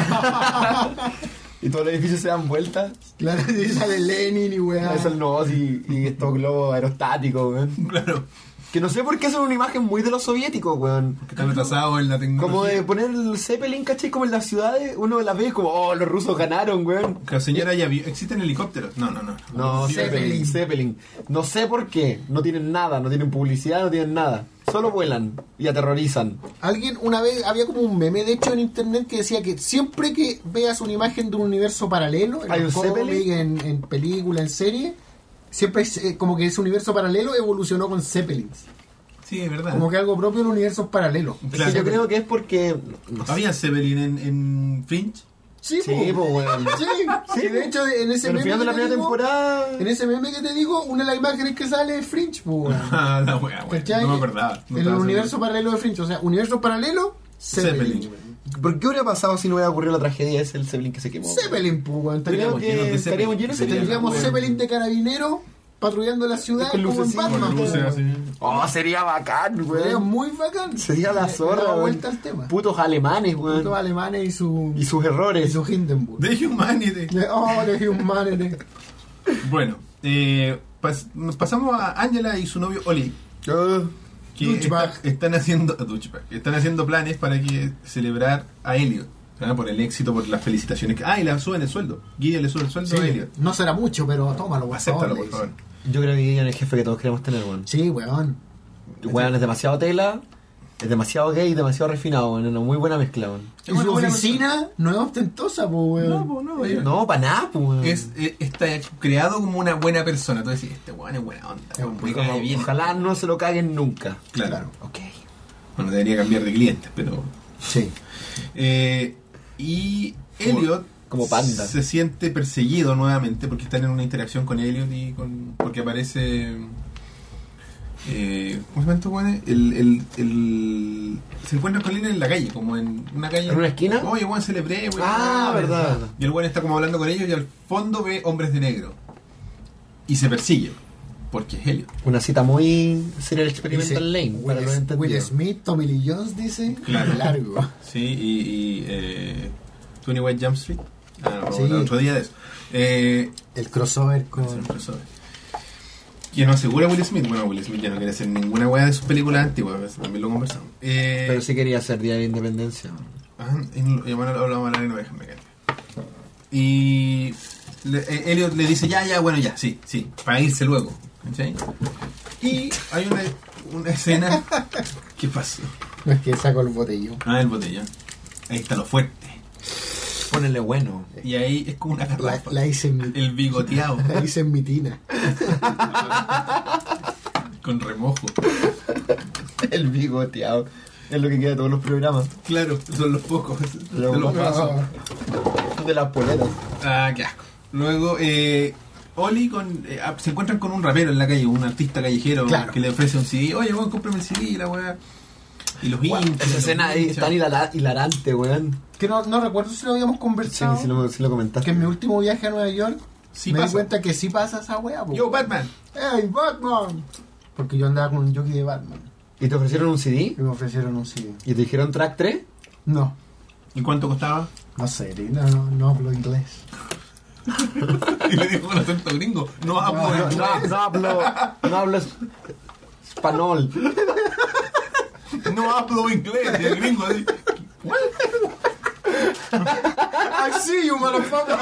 Y todos los edificios se dan vueltas. Claro, y sale Lenin y weá. Es el Novos y estos globos aerostáticos, weón. Claro, Que no sé por qué son una imagen muy de los soviéticos, weón. que están atrasados en la tecnología. Como de poner el Zeppelin, ¿cachai? Como en las ciudades, uno la ve como, oh, los rusos ganaron, weón. Que señora ya vio, ¿existen helicópteros? No. No, Zeppelin. Zeppelin. No sé por qué. No tienen nada, no tienen publicidad, no tienen nada. Solo vuelan y aterrorizan. Alguien una vez, había como un meme de hecho en internet que decía que siempre que veas una imagen de un universo paralelo, en ¿Hay los un cómics, Zeppelin? en película, en serie, siempre es, como que ese universo paralelo evolucionó con Zeppelins. Sí, es verdad. Como que algo propio en universos paralelos. Claro. Es que yo creo que es porque... No sé. ¿Había Zeppelin en Finch? Sí, Sí, po. pues, weón. Sí, de hecho en ese Pero al meme final de la que te primera digo, temporada... en ese meme que te digo, una de las imágenes que sale es Fringe, po, weón. Ah, la wea, wea. ¿Cachai? No me acordaba. No En el estaba universo seguro. paralelo de Fringe, o sea, universo paralelo, Zeppelin. Zeppelin. ¿Por qué hubiera pasado si no hubiera ocurrido la tragedia? Es el Zeppelin que se quemó. Zeppelin, pues, weón. Creo Estaríamos llenos que de estaríamos Zeppelin. llenos de Sería Tendríamos bueno. Zeppelin de carabineros patrullando la ciudad Con como en lucecitas, Batman. Con luces po, así. weón. Oh, sería bacán, Sería weón. muy bacán. Sería la Le zorra, da weón. vuelta al tema. Putos alemanes, weón. Putos alemanes y Y sus errores. su Hindenburg. De Humanity. Oh, de Humanity. Bueno, nos pasamos a Angela y su novio Oli. Ah, Que Douchebag. están haciendo planes para que celebrar a Elliot. ¿verdad? Por el éxito, por las felicitaciones. Y le suben el sueldo. Gideon le sube el sueldo a Sí, Elliot. no será mucho, pero tómalo, por Acéptalo, favor, por le favor. dice. yo creo que Gideon es el jefe que todos queremos tener, weón. Sí, weón. Weón es demasiado tela, es demasiado gay y demasiado refinado, weón. Una muy buena mezcla, weón. Y su oficina no es ostentosa, pues, weón. No, No, para nada, pues, weón. está creado como una buena persona. Tú decís, este weón es buena onda. Es un me Como, cae bien. ojalá no se lo caguen nunca. Claro. Ok. Bueno, debería cambiar de clientes, pero. Sí. Y Elliot como panda. se siente perseguido nuevamente porque están en una interacción con Elliot y porque aparece ¿cómo se llama esto, weón? Se encuentran con él en la calle, como en una calle. ¿En una esquina? Oye, weón, celebré, weón. Ah, verdad. Y el weón está como hablando con ellos y al fondo ve hombres de negro y se persigue porque es Elliot. Una cita muy serial experimental Dice, lane, para los Will entendidos. Smith, Tommy Lee Jones dice, Claro. largo. Sí, y 21 Jump Street. Sí. Otro día de eso. El crossover con... Que nos asegura Will Smith. Bueno, Will Smith ya no quiere hacer ninguna weá de sus películas antiguas, también lo conversamos. Pero sí quería hacer Día de la Independencia. Y bueno, lo vamos a hablar y no déjame caer. Y Elliot le dice, ya, bueno, ya, sí, para irse luego. ¿Cachai? Y hay una escena. ¿Qué pasó? No es que saco el botellón. El botellón. Ahí está lo fuerte. Ponele bueno. Y ahí es como una garrafa. La hice en mi... El bigoteado. La hice en mi tina. Con remojo. El bigoteado. Es lo que queda de todos los programas. Claro, son los pocos. Los de los vasos. De las poleras. Qué asco. Luego, Oli se encuentran con un rapero en la calle, un artista callejero que le ofrece un CD. Oye, weón, cómprame el CD y la weá. Y los hinchas. Esa escena ahí es tan hilarante, weón. Que no recuerdo si lo habíamos conversado. Sí, sí lo comentaste. Que en mi último viaje a Nueva York me di cuenta que sí pasa esa weá. Yo, Batman. ¡Hey, Batman! Porque yo andaba con un jockey de Batman. ¿Y te ofrecieron un CD? Y me ofrecieron un CD. ¿Y te dijeron track 3? No. ¿Y cuánto costaba? No sé, no hablo inglés. Y le dijo con acento gringo, no hablo inglés. No hablo español. No hablo inglés. Y el gringo así, I see you, motherfucker.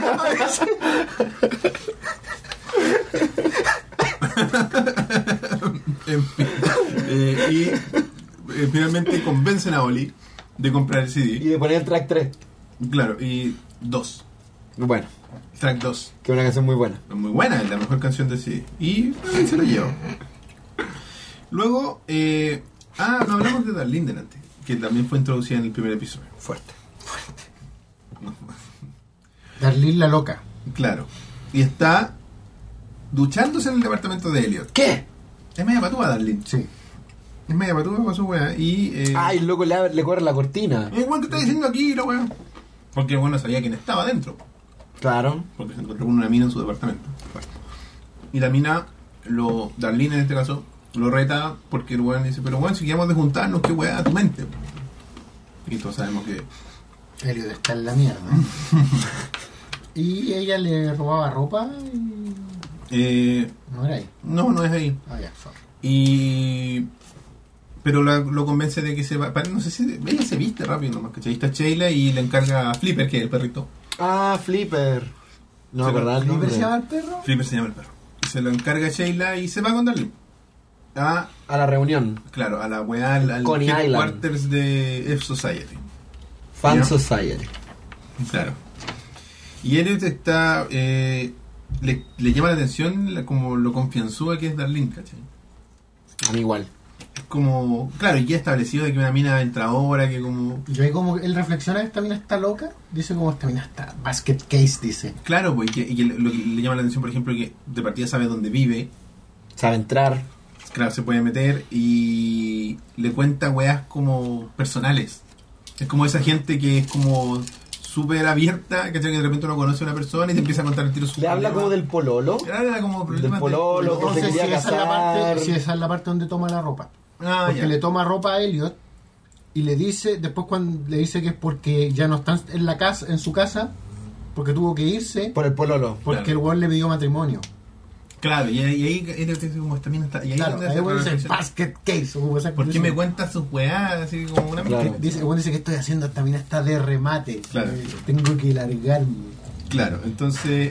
En fin. Y finalmente convencen a Oli de comprar el CD. Y de poner el track 3. Claro, y 2. Bueno. Track 2. Que es una canción muy buena. Muy buena, es la mejor canción de CD. Y se lo llevo. Luego, no hablamos de Darlene delante, que también fue introducida en el primer episodio. Fuerte. No. Darlene la loca. Claro. Y está duchándose en el departamento de Elliot. ¿Qué? Es media patúa, Darlene. Sí. Es media patúa con su weá. Y. Ay, el loco le corre la cortina. Igual que está diciendo aquí, la weá. Porque el weón no sabía quién estaba dentro. Claro. Porque se encontró con una mina en su departamento. Y la mina, Darlene en este caso, lo reta porque el weón dice: pero weón, si quedamos de juntarnos, qué weá, tu mente. Y todos sabemos que. Elliot está en la mierda. Y ella le robaba ropa y... no era ahí. No es ahí. Ah, ya, sorry. Pero lo convence de que se va. No sé si. Ella se viste rápido nomás, ¿cachai? Está Sheila y le encarga a Flipper, que es el perrito. Ah, Flipper. No, ¿verdad? ¿Flipper se llama el perro? Flipper se llama el perro. Y se lo encarga a Sheila y se va con Darlene. A la reunión. Claro, a la weá, al Coney Island. headquarters de F-Society. Fan ¿Ya? Society. Claro. Y Elliot está. Le llama la atención como lo confianzuda que es Darlene, ¿cachai? A mí igual. Es como. Claro, y ya establecido de que una mina entradora, que como. Y ahí como él reflexiona, esta mina está loca. Dice como esta mina está basket case, dice. Claro, pues, y que lo que le llama la atención, por ejemplo, que de partida sabe dónde vive. Sabe entrar. Claro, se puede meter y le cuenta weas como personales. Es como esa gente que es como súper abierta, ¿cachai? Que de repente uno conoce a una persona y te empieza a contar el tiro su Le habla como del pololo. Habla como Del problemas pololo, No que se sé si quería esa, es la casar. parte, si esa es la parte donde toma la ropa. Porque ya. le toma ropa a Elliot y le dice, después cuando le dice que es porque ya no están en la casa, en su casa, porque tuvo que irse, Por el pololo. porque Claro. el weón le pidió matrimonio. Claro, y ahí él dice como también está. Y ahí Claro, es donde ahí hace el weón la dice reflexión. basket case. O sea, ¿Por qué dice- me cuentas sus weas? Así como una Claro. Dice, el weón dice que estoy haciendo, esta mina está de remate. Claro. Tengo que largarme. Claro, entonces.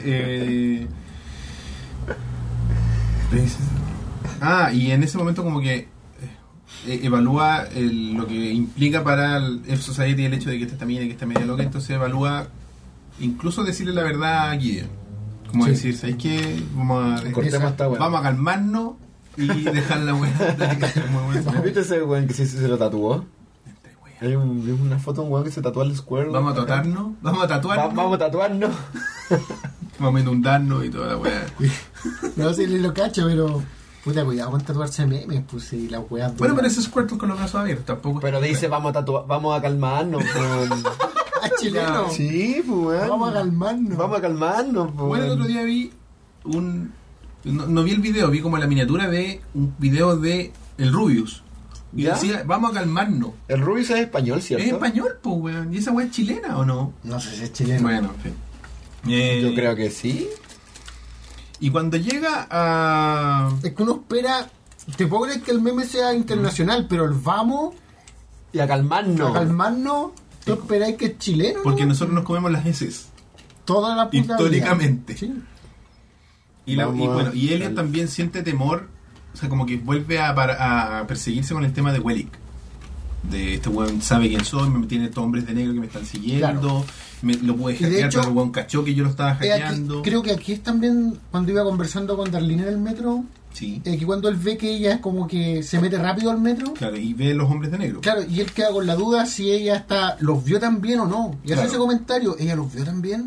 Y en ese momento, como que evalúa lo que implica para el F-Society el hecho de que esta mina y que está media loca. Entonces evalúa incluso decirle la verdad a Gideon. Como Sí. decir, ¿sabes qué? Cortemos esta weá. Vamos a calmarnos y dejar la weá. ¿Viste ese weón que se lo tatuó? Hay una foto de un weón que se tatuó al Square. Vamos a tatuarnos. Vamos a tatuarnos. Vamos a tatuarnos. Vamos a inundarnos y toda la weá. No sé si lo cacho, pero puta, cuidado con tatuarse memes, pues si la weá. Bueno, pero ese es Squirtle con los brazos abiertos. Tampoco. Pero dice, vamos a calmarnos. Weón. Ah, chileno. Sí, pues weón. Vamos a calmarnos. Vamos a calmarnos, pues. Bueno, el otro día vi no vi el video, vi como la miniatura de un video de el Rubius. Y ¿Ya? decía, vamos a calmarnos. El Rubius es español, ¿cierto? Es español, pues, weón. ¿Y esa weá es chilena o no? No sé si es chileno. Bueno, en fin. Yo creo que sí. Y cuando llega a. Es que uno espera. Te puedo creer que el meme sea internacional, pero el vamos Y a calmarnos. a calmarnos, tú esperáis que es chileno. Porque ¿no? nosotros nos comemos las heces. Toda la puta Históricamente. vida. Sí. Y Elliot también siente temor. O sea, como que vuelve a perseguirse con el tema de Wellick. De este weón sabe quién soy, me tiene estos hombres de negro que me están siguiendo, Claro. lo puede Y de hackear, hecho, pero el weón cachó que yo lo estaba Aquí- hackeando. creo que aquí es también cuando iba conversando con Darlene en el metro, Sí, que cuando él ve que ella es como que se mete rápido al metro, claro, y ve los hombres de negro. claro, y él queda con la duda si ella los vio también o no. Y hace Claro. ese comentario, ¿ella los vio también?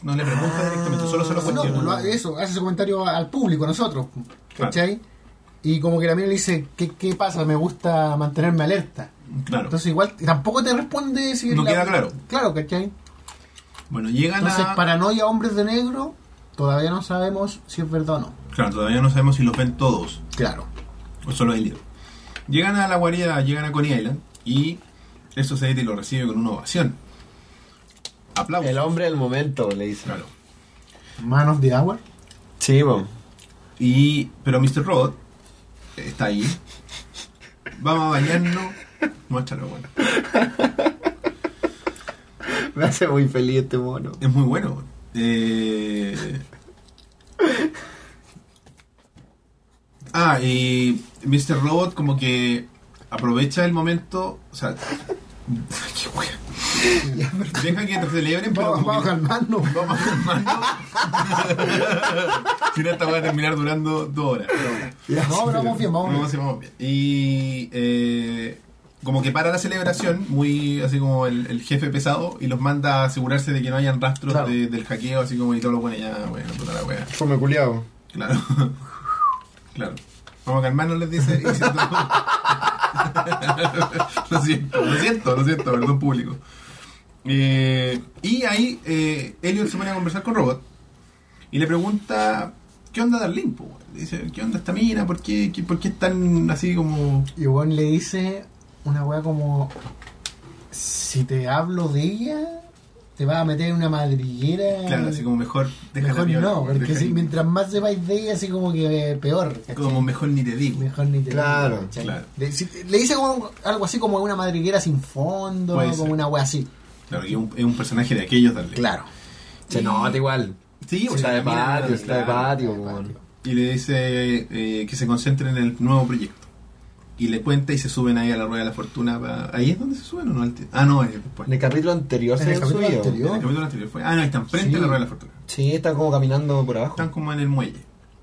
no le pregunta directamente, solo se lo No, cuestiona. eso, hace ese comentario al público, a nosotros, ¿cachai? Y como que la mina le dice, ¿qué pasa? Me gusta mantenerme alerta. Claro. Entonces igual tampoco te responde si No queda claro. Claro, ¿cachai? Bueno, llegan Entonces, a... paranoia hombres de negro, todavía no sabemos si es verdad o no. Claro, todavía no sabemos si los ven todos, Claro. o solo Elliot. Llegan a la guarida, llegan a Coney Island, y el Society lo recibe con una ovación. Aplausos. El hombre del momento, le dice. Claro. Man of the Hour. Sí, po. Pero Mr. Robot está ahí. Vamos a bañarnos. Muéstralo, bueno. Me hace muy feliz este mono. Es muy bueno. Y Mr. Robot como que aprovecha el momento. O sea, qué wea. Deja que te celebren, pero Vamos como a que- calmarnos. Vamos a calmarnos. Si no, esta va a terminar durando 2 horas. Pero bueno. No, pero vamos bien, vamos bien. Vamos bien. Y como que para la celebración, muy así como el jefe pesado, y los manda a asegurarse de que no hayan rastros Claro. del hackeo, así como y todo lo bueno, ya, bueno, puta la wea. Fue culiado. Claro. Claro. Vamos a calmarnos, les dice. Y lo siento, perdón público. Y ahí Elliot se pone a conversar con Robot y le pregunta ¿qué onda Darlene? Po? Le dice, ¿qué onda esta mina? ¿Por qué es tan así como...? Y Juan le dice una weá como: si te hablo de ella, te vas a meter en una madriguera. Claro, así como mejor Mejor piola, no, porque deja- mientras más sepáis de ella, así como que peor. ¿cachai? como mejor ni te digo. Mejor ni te Claro, digo, ¿cachai? claro. Le dice como algo así como una madriguera sin fondo, Puede como ser. una wea así. Claro, que es un personaje de aquellos Darlene. Claro. Se nota igual. Sí, o Está sea, de patio, está de patio, weón. Y le dice que se concentre en el nuevo proyecto. Y le cuenta y se suben ahí a la rueda de la fortuna. ¿Ahí es donde se suben o no? No, es después. En el capítulo anterior En se el habían capítulo subido. anterior. En el capítulo anterior fue. No, están frente Sí. a la rueda de la fortuna. Sí, están como caminando por abajo. Están como en el muelle.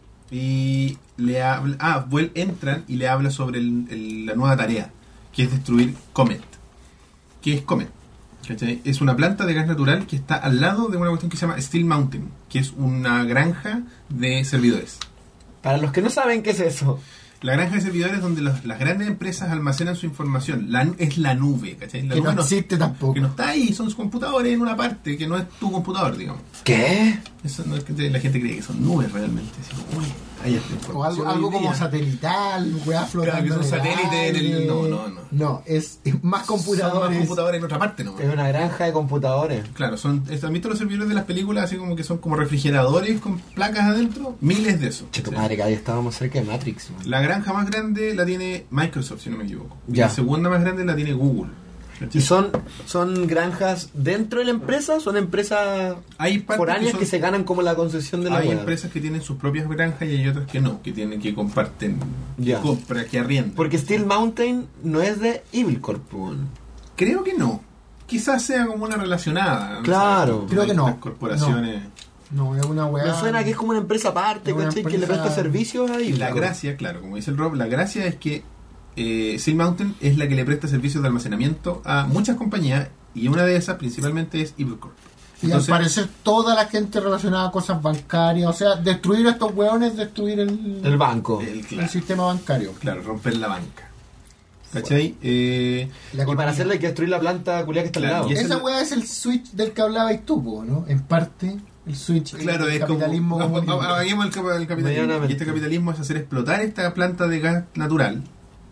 Y le habla. Entran y le habla sobre la nueva tarea, que es destruir Comet. ¿Qué es Comet? ¿Cachai? Es una planta de gas natural que está al lado de una cuestión que se llama Steel Mountain, que es una granja de servidores. Para los que no saben qué es eso. La granja de servidores donde las grandes empresas almacenan su información. Es la nube, ¿cachai? La Que nube no existe tampoco. que no está ahí, son sus computadores en una parte, que no es tu computador, digamos. ¿Qué? Eso no es que la gente cree que son nubes realmente. Así como, uy, ahí está O información algo hoy como día. satelital, weá flotando. Claro, que son en el satélites en el- aire. no. No, es más Son computadores. más computadores en otra parte, ¿no? Es una granja de computadores. Claro, ¿han visto los servidores de las películas así como que son como refrigeradores con placas adentro? Miles de esos. Che, tu Sí. madre, cada día estábamos cerca de Matrix. Man. La granja más grande la tiene Microsoft, si no me equivoco. Y Ya. la segunda más grande la tiene Google. ¿Y son granjas dentro de la empresa? ¿Son empresas Hay partes foráneas son- que se ganan como la concesión de la Hay weá? empresas que tienen sus propias granjas y hay otras que no, que tienen que comparten, Ya. que compran, que arriendan. Porque Steel Mountain no es de Evil Corp. weón. Creo que no. Quizás sea como una relacionada. ¿no? Claro. O sea, Creo que no. Las corporaciones. No, es una weá. Me suena que es como una empresa aparte, Es una ¿cachai? Que le empresa- presta servicios a Evil La Corp. gracia, claro, como dice el Rob, la gracia es que Steel Mountain es la que le presta servicios de almacenamiento a muchas compañías y una de esas principalmente es Evil Corp. Y al parecer toda la gente relacionada a cosas bancarias, o sea, destruir a estos weones, destruir El banco. claro, sistema bancario. claro, romper la banca. ¿Cachai? La Y para economía. hacerlo hay que destruir la planta culiada que está Claro, al lado. y Esa weá es el switch del que hablabais tú, po, ¿no? En parte, el switch Claro, del es capitalismo como. comunismo. Hagamos el capitalismo. Medianamente. Y este capitalismo es hacer explotar esta planta de gas natural.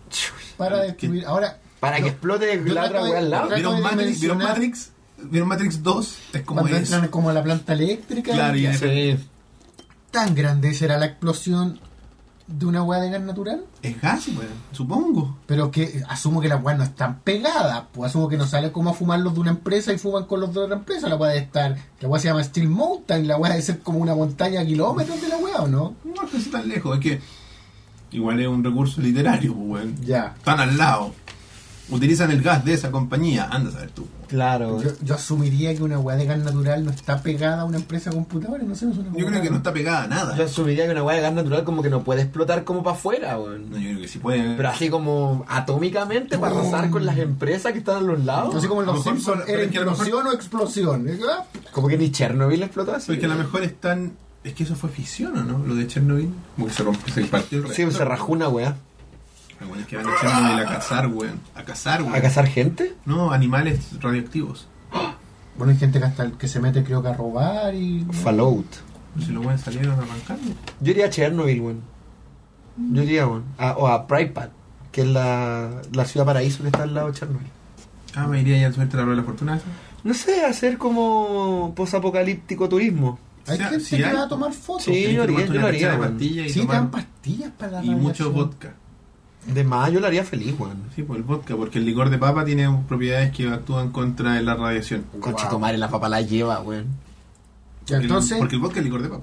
Para destruir. Ahora, Para que explote yo la otra trato de- weá al lado. trato ¿Vieron de Matrix? ¿Vieron dimensionar- Matrix? ¿Vieron Matrix 2? Es como cuando eso. entran como a la planta eléctrica, Claro, y ya, en Sí. ¿tan grande será la explosión de una weá de gas natural? Es gas, weón, supongo. Pero que asumo que las weas no están pegadas, pues asumo que no salen como a fumar los de una empresa y fuman con los de otra empresa. La weá debe estar, la weá se llama Steel Mountain, la weá debe ser como una montaña a kilómetros de la weá, ¿o no? No es que sea tan lejos, es que igual es un recurso literario, weón. Ya. Están al lado. Utilizan el gas de esa compañía, anda a saber tú. Weón. Claro. Yo asumiría que una weá de gas natural no está pegada a una empresa de computadores, no sé, no es una Yo creo que no está pegada a nada. Yo asumiría que una weá de gas natural como que no puede explotar como para afuera, weón. No, yo creo que sí puede. Pero así como atómicamente para arrasar con las empresas que están a los lados. Así como en A lo los mejor Simpsons, pero ¿era es que a lo mejor- implosión o explosión? Como que ni Chernobyl explotó así. Porque a lo mejor están. Es que eso fue fisión, ¿o no? Lo de Chernobyl. Como que se rompió, se partió el Sí, reactor. se rajó una weá. Bueno, es que van a Chernobyl a cazar, weón. A cazar, weón. ¿A cazar gente? No, animales radioactivos. Bueno, hay gente que hasta que se mete, creo que a robar y... Fallout. Si los weones salieron arrancando. Yo iría a Chernobyl, weón. Yo iría, weón. O a Pripyat, que es la ciudad paraíso que está al lado de Chernobyl. Ah, me iría ya a suerte la rueda de la fortuna. ¿Eso? No sé, hacer como posapocalíptico turismo. Hay O sea, gente si que hay- va a tomar fotos. Sí, Hay que yo lo tomarte una haría, cachada de weón. pastillas y Sí, te tomar- dan pastillas para la y mucho radiación. vodka. De más, yo lo haría feliz, weón. Sí, pues el vodka, porque el licor de papa tiene propiedades que actúan contra la radiación. Concha Wow. tu madre, la papa la lleva, weón. Ya, entonces, Porque el vodka es licor de papa.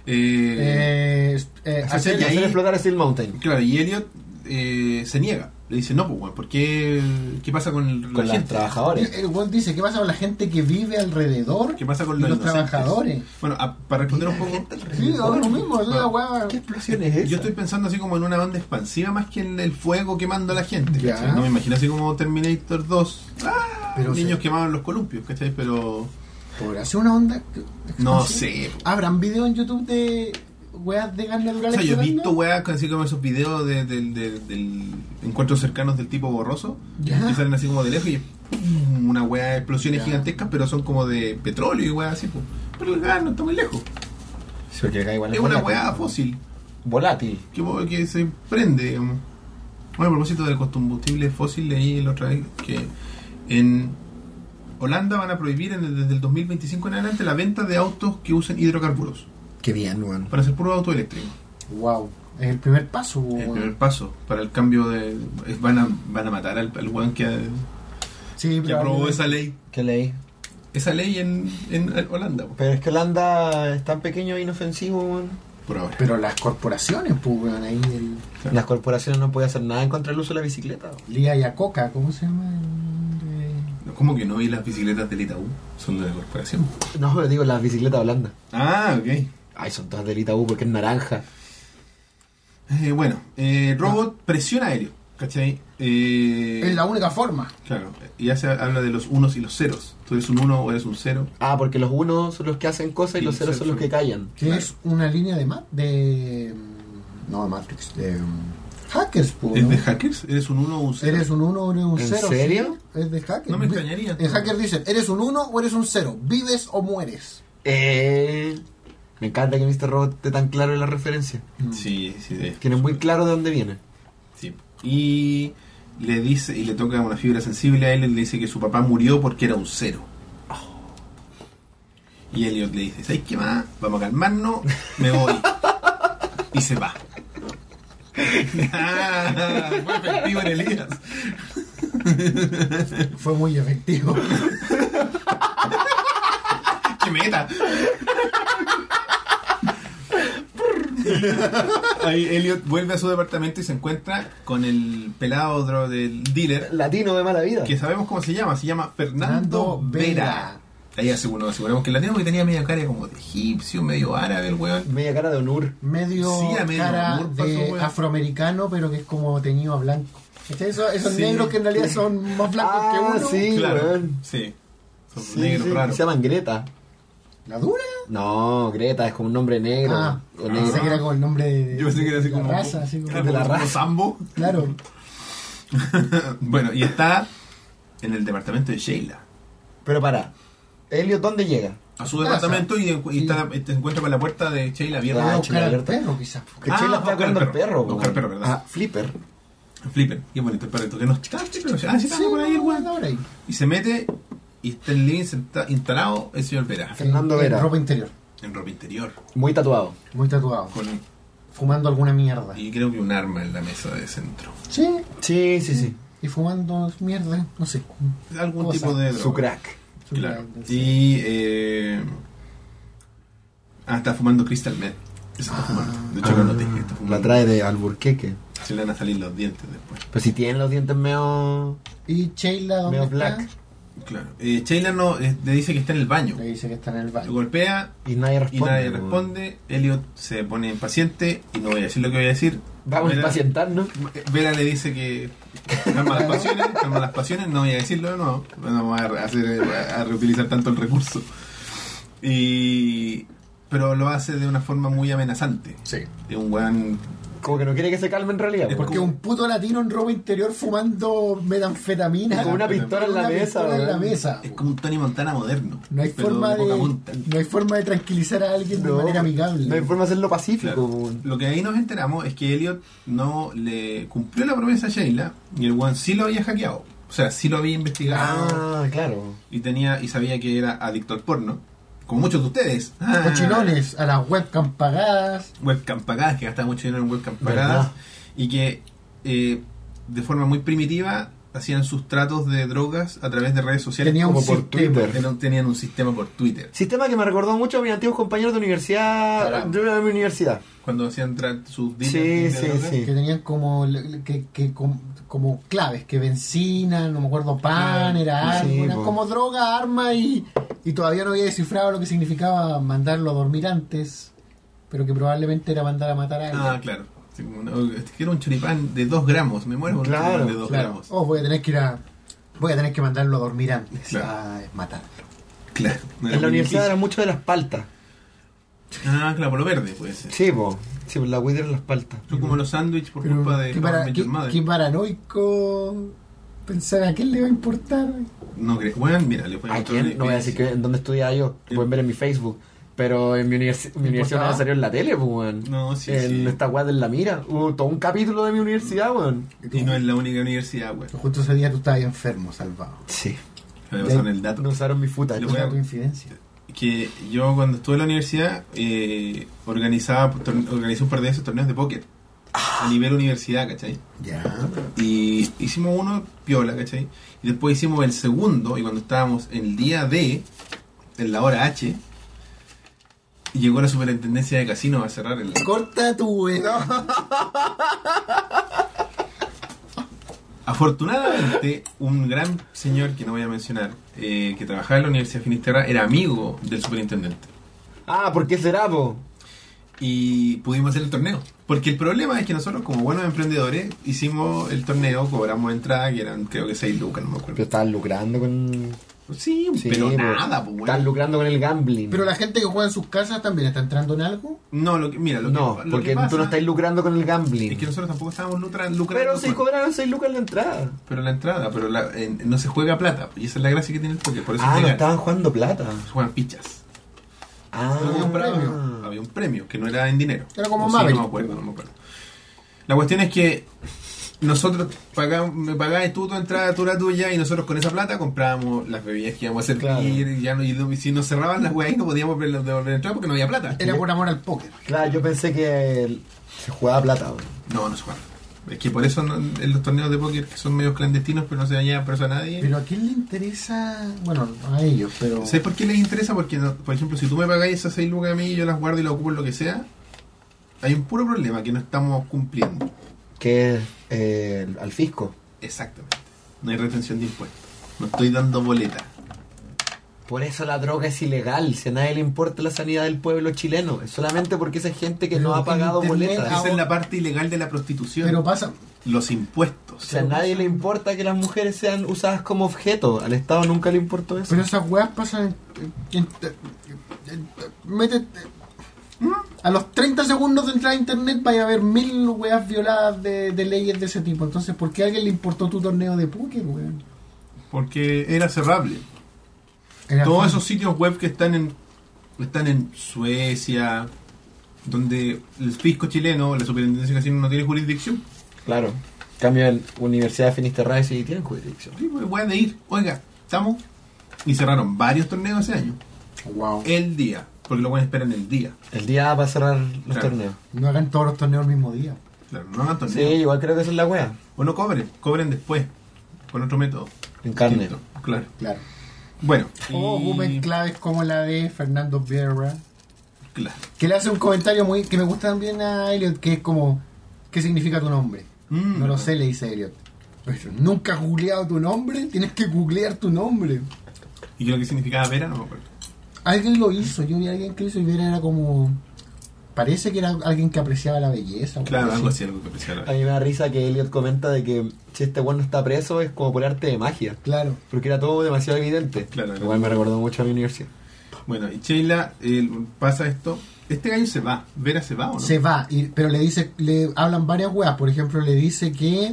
hacer- y Hacer ahí- explotar Steel Mountain. Claro, y Elliot se niega. Le dice, no, pues, weón, ¿por qué? ¿Qué pasa con Con la los gente? trabajadores. el weón dice, ¿qué pasa con la gente que vive alrededor? ¿Qué pasa con y los inocentes? trabajadores? Bueno, para responder un poco... Sí, ahora lo mismo, es una Bueno, weá. ¿Qué explosión es esa? Yo estoy pensando así como en una onda expansiva más que en el fuego quemando a la gente. Ya. ¿cachai? No me imagino así como Terminator 2. Pero Niños sí. quemaban los columpios, ¿cachai? Pero... ¿Podrá ser una onda? No expansiva? sé. ¿Habrán videos en YouTube de weas de gas natural O sea, yo he explotando? visto weas así como esos videos del encuentros cercanos del tipo borroso, Ya. que salen así como de lejos y ¡pum! Una wea de explosiones Ya. gigantescas, pero son como de petróleo y weas así, pues. Pero el gas no está muy lejos. Sí, porque acá igual Es una volátil. wea fósil Volátil. que se prende, digamos. Bueno, a propósito del combustible fósil, leí la otra vez que en Holanda van a prohibir desde el 2025 en adelante la venta de autos que usen hidrocarburos Qué bien, weón. para hacer puro auto eléctrico. Wow, es el primer paso. El weón. primer paso para el cambio de... Van a matar al weón que Sí, aprobó probablemente. esa ley. ¿Qué leí? Esa ley en Holanda, po, Pero es que Holanda es tan pequeño e inofensivo, weón. por ahora. Pero las corporaciones, pues, weón, ahí Las corporaciones no pueden hacer nada en contra del uso de la bicicleta, weón. Lía y a Coca, ¿cómo se llama? ¿Cómo que no vi las bicicletas del Itaú? Son de la corporación. No, pero digo las bicicletas holandas. Ah, ok. Ay, son todas del Itaú porque es naranja. Bueno, Robot presiona a Helio, ¿cachai? Es la única forma. Claro, y ya se habla de los unos y los ceros. Tú eres un uno o eres un cero. Ah, porque los unos son los que hacen cosas y Sí, los ceros sí, son los sí. que callan. Que Claro. es una línea de no de Matrix, de hackers, pues. ¿Es ¿no? de hackers? ¿Eres un uno o un cero? ¿Eres un 1 o eres un ¿En 0? serio? Es de hacker. No me extrañaría. En hacker dicen, ¿eres un 1 o eres un 0? ¿Vives o mueres? Me encanta que Mr. Robot esté tan claro en la referencia. Sí, sí, Tiene muy claro de dónde viene. sí. Y le dice, y le toca una fibra sensible a él, y le dice que su papá murió porque era un cero. Y Elliot le dice, ¿sabes qué más? Vamos a calmarnos, me voy. Y se va. Ah, fue efectivo en Elías. Fue muy efectivo. ¡Qué meta! Ahí Elliot vuelve a su departamento y se encuentra con el pelado del dealer, Latino de mala vida. que sabemos cómo se llama Fernando Fernando Vera. Vera. Ahí aseguramos que el latino, que tenía media cara como de egipcio, medio árabe el weón. Media cara de Onur. Medio Sí, a medio cara burpa, de su wea. afroamericano, pero que es como teñido a blanco. ¿Cachai? Esos Sí. negros que en realidad son más blancos que uno. sí, Claro, weón. sí. Son Sí, negros sí, raros. se llaman Greta. ¿La dura? No, Greta es como un nombre negro. Ah, o pensé negro. que era como el nombre de, Yo pensé que era así de la como raza, así como, de la como raza. Sambo. Claro. Bueno, y está en el departamento de Sheila. Pero para, Elliot, ¿dónde llega? A su Casa. departamento y se encuentra con la puerta de Sheila abierta. Voy a Ah, buscar al abierta. perro, quizás. Que Ah, Sheila está buscar cuidando al al perro. buscar weón. al perro, ¿verdad? Ah, Flipper. Flipper, qué bonito el perrito. Que no está Flipper. Ah, sí, está por ahí el weón. ahora ahí. Y se mete y está en el living instalado el señor Vera. Fernando En Vera. ropa interior. En ropa interior. Muy tatuado. Muy tatuado. Con, Fumando alguna mierda. y creo que un arma en la mesa de centro. Sí. Sí, sí, sí. Y fumando mierda, no sé. Algún Cosa. tipo de droga. Su crack. Claro. Sí. Y está fumando Crystal Meth. Eso está fumando. De hecho, lo noté. Que está fumando. La trae de Alburquerque. Se le van a salir los dientes después. Pero si tienen los dientes medio... ¿Y Sheila dónde Medio está? black. Claro. Sheila le dice que está en el baño. Le dice que está en el Lo baño. golpea Y nadie responde. responde. Elliot se pone impaciente y no voy a decir lo que voy a decir. Vamos a Vera- impacientarnos. Vera le dice que calma las pasiones, no voy a decirlo de nuevo, no vamos a reutilizar tanto el recurso. Pero lo hace de una forma muy amenazante. Sí. De un weón. Como que no quiere que se calme en realidad. Es po. Porque un puto latino en robo interior fumando metanfetamina. Con una pistola en la Una mesa, pistola en la weón. mesa. Es como un Tony Montana moderno. No hay pero forma de poca punta. no hay forma de tranquilizar a alguien de No, manera amigable. No hay forma de hacerlo pacífico. Claro. po. Lo que ahí nos enteramos es que Elliot no le cumplió la promesa a Sheila y el weón sí lo había hackeado. O sea, sí lo había investigado Ah, claro. y sabía que era adicto al porno. Como muchos de ustedes. Cochinones a las webcam pagadas. Webcam pagadas, que gastaba mucho dinero en webcam ¿Verdad? pagadas. Y que de forma muy primitiva hacían sus tratos de drogas a través de redes sociales. Tenía un Como por sistema. Twitter. Tenían un sistema por Twitter. Sistema que me recordó mucho a mis antiguos compañeros de universidad. Caramba. De mi universidad. Cuando hacían sus Sí, dealers de sí, drogas. sí. Que tenían como claves, que benzina, no me acuerdo, pan, Claro. era algo, Sí, era po. como droga, arma y todavía no había descifrado lo que significaba mandarlo a dormir antes, pero que probablemente era mandar a matar a alguien. Ah, claro. Sí, como era un choripán de 2 gramos. Me muero con un Claro, choripán de 2 Claro. gramos. Oh, voy a tener que mandarlo a dormir antes. Claro. Ah, es matarlo. Claro. No era En la muy universidad era difícil. mucho de las paltas. Ah, claro, por lo verde puede ser. Sí, po. Sí, por la weed era las paltas. Son como los sándwiches por Pero culpa de qué, How I Met Your qué Mother. paranoico pensar a quién le va a importar. No creo. Bueno, mira, le voy a ¿A mostrar quién? No voy a decir que, en dónde estudiaba yo. Sí. Pueden ver en mi Facebook. Pero en mi universidad no salió en la tele, pues, weón. No, sí, En sí. esta weá de la mira. Hubo todo un capítulo de mi universidad, weón. Y no es la única universidad, güey. Justo ese día tú estabas enfermo, salvado. Sí. Me pasaron el dato. No usaron mi futa. Le Esa voy a- es tu incidencia. Que yo cuando estuve en la universidad organizé un par de esos torneos de póker a nivel universidad, ¿cachai? Ya. Y hicimos uno piola, ¿cachai? Y después hicimos el segundo y cuando estábamos en el día D, en la hora H, llegó la superintendencia de casino a cerrar el... Corta tu Afortunadamente, un gran señor que no voy a mencionar, que trabajaba en la Universidad de Finisterra, era amigo del superintendente. Ah, ¿por qué será, po? Y pudimos hacer el torneo. Porque el problema es que nosotros, como buenos emprendedores, hicimos el torneo, cobramos entrada, que eran creo que 6 lucas, no me Pero acuerdo. estaban lucrando con... Sí, Sí, pero po. nada, pues Estaban bueno. lucrando con el gambling. Pero la gente que juega en sus casas también está entrando en algo. No, mira, lo No, que porque pasa tú no estás lucrando con el gambling. es que nosotros tampoco estábamos lucrando. Pero si con- cobraron 6 lucas en la entrada. pero la entrada, pero no se juega plata. Y esa es la gracia que tiene el póker, por eso Ah, es no legal. estaban jugando plata. Se juegan pichas. Ah, Había un premio. Había un premio que no era en dinero. Era como O sí, Maverick. no me acuerdo. La cuestión es que nosotros me pagabas tú tu entrada, tú la tuya, y nosotros con esa plata comprábamos las bebidas que íbamos a servir. Claro. Y ya y si nos cerraban las weas ahí no podíamos devolver la entrada porque no había plata. Era por amor al póker. Claro, yo pensé que se jugaba plata. Bro. No se juega. Es que por eso en los torneos de póker que son medios clandestinos, pero no se dañan preso a nadie. Pero a quién le interesa. Bueno, a ellos, pero. ¿Sabes por qué les interesa? Porque, por ejemplo, si tú me pagáis esas 6 lucas a mí y yo las guardo y las ocupo en lo que sea, hay un puro problema que no estamos cumpliendo. Que es al fisco. Exactamente. No hay retención de impuestos. No estoy dando boleta. Por eso la droga es ilegal. Si a nadie le importa la sanidad del pueblo chileno, es solamente porque esa gente que Pero no ha en pagado Internet boletas. Esa es la parte ilegal de la prostitución. Pero pasa. Los impuestos. O sea, a nadie le importa que las mujeres sean usadas como objeto. Al Estado nunca le importó eso. Pero esas weas pasan. Métete. A los 30 segundos de entrar a internet vaya a haber 1000 weas violadas de leyes de ese tipo. Entonces, ¿por qué a alguien le importó tu torneo de póker, weón? Porque era cerrable. Era Todos fácil. esos sitios web que están en Suecia, donde el fisco chileno, la superintendencia de casino no tiene jurisdicción. Claro. En cambio, en Universidad de Finisterrae sí tienen jurisdicción. Sí, pues weas de ir. Oiga, estamos. Y cerraron varios torneos ese año. Wow. El día. Porque lo pueden esperar en el día. El día va a cerrar los Claro. torneos. No hagan todos los torneos el mismo día. Claro, no hagan Sí, torneos. igual creo que esa es la wea. O no cobren después. Con otro método. En carne. Distinto. Claro. Claro. Bueno. O ocupen claves como la de Fernando Vieira, Claro. que le hace un comentario muy que me gusta también a Elliot, que es como, ¿qué significa tu nombre? No lo sé, le dice Elliot. Pero nunca has googleado tu nombre, tienes que googlear tu nombre. ¿Y qué es lo que significaba Vera? No me acuerdo. Alguien lo hizo, yo vi a alguien que lo hizo y Vera era como... Parece que era alguien que apreciaba la belleza. Claro, algo así, algo que apreciaba. A mí me da risa que Elliot comenta de que si este weón no está preso es como por arte de magia. Claro. Porque era todo demasiado evidente. Claro, Igual me recordó mucho a mi universidad. Bueno, y Sheila pasa esto. Este gallo se va. ¿Vera se va o no? Se va, pero le hablan varias weas. Por ejemplo, le dice que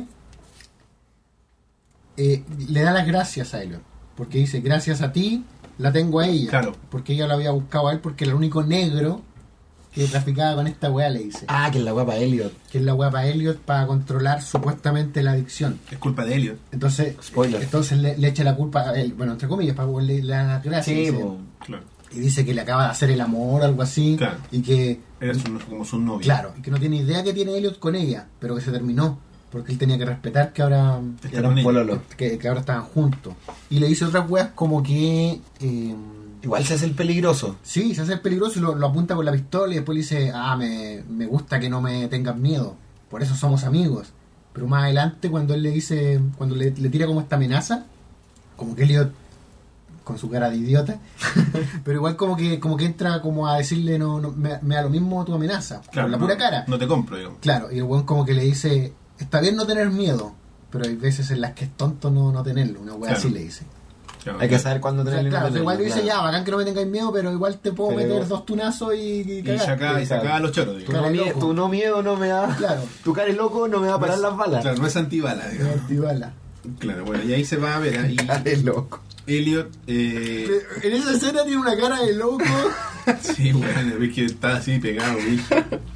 le da las gracias a Elliot. Porque dice, gracias a ti, la tengo a ella. Claro. Porque ella lo había buscado a él, porque era el único negro que traficaba con esta wea, le dice. Ah, que es la guapa Elliot. Que es la wea para Elliot para controlar supuestamente la adicción. Es culpa de Elliot. Entonces, Spoiler. le echa la culpa a él. Bueno, entre comillas, para le da las gracias. Sí, dice. po. Claro. Y dice que le acaba de hacer el amor, algo así. Claro. Y que... Era como su novio. Claro, y que no tiene idea que tiene Elliot con ella, pero que se terminó, porque él tenía que respetar que ahora Está Eran con ella. pololo. que ahora estaban juntos. Y le dice otras weas como que Igual se hace el peligroso. sí, se hace peligroso y lo apunta con la pistola y después le dice, me gusta que no me tengas miedo, por eso somos amigos. Pero más adelante cuando él le dice, cuando le tira como esta amenaza, como que Elliot con su cara de idiota, pero igual como que entra como a decirle no me da lo mismo tu amenaza, Claro, por la no, pura cara. No te compro, digamos. Claro, y el weón como que le dice, está bien no tener miedo, pero hay veces en las que es tonto no tenerlo, una weá Claro. así le dice. Claro, Hay que saber cuándo O sea, tenerlo y no claro, tenerlo, igual le dice, claro. ya, bacán que no me tengáis miedo, pero igual te puedo Pero- meter 2 tunazos y Y cagaste. sacaba los choros, digamos. Cara de loco. Tu no miedo no me da... Claro. Tu cara es loco no me va a parar las balas. Claro, no es antibala, digamos. Antibala. Claro, bueno, y ahí se va a ver. Y Cara de loco. Elliot, En esa escena tiene una cara de loco. sí, bueno, ves que está así pegado, ¿viste?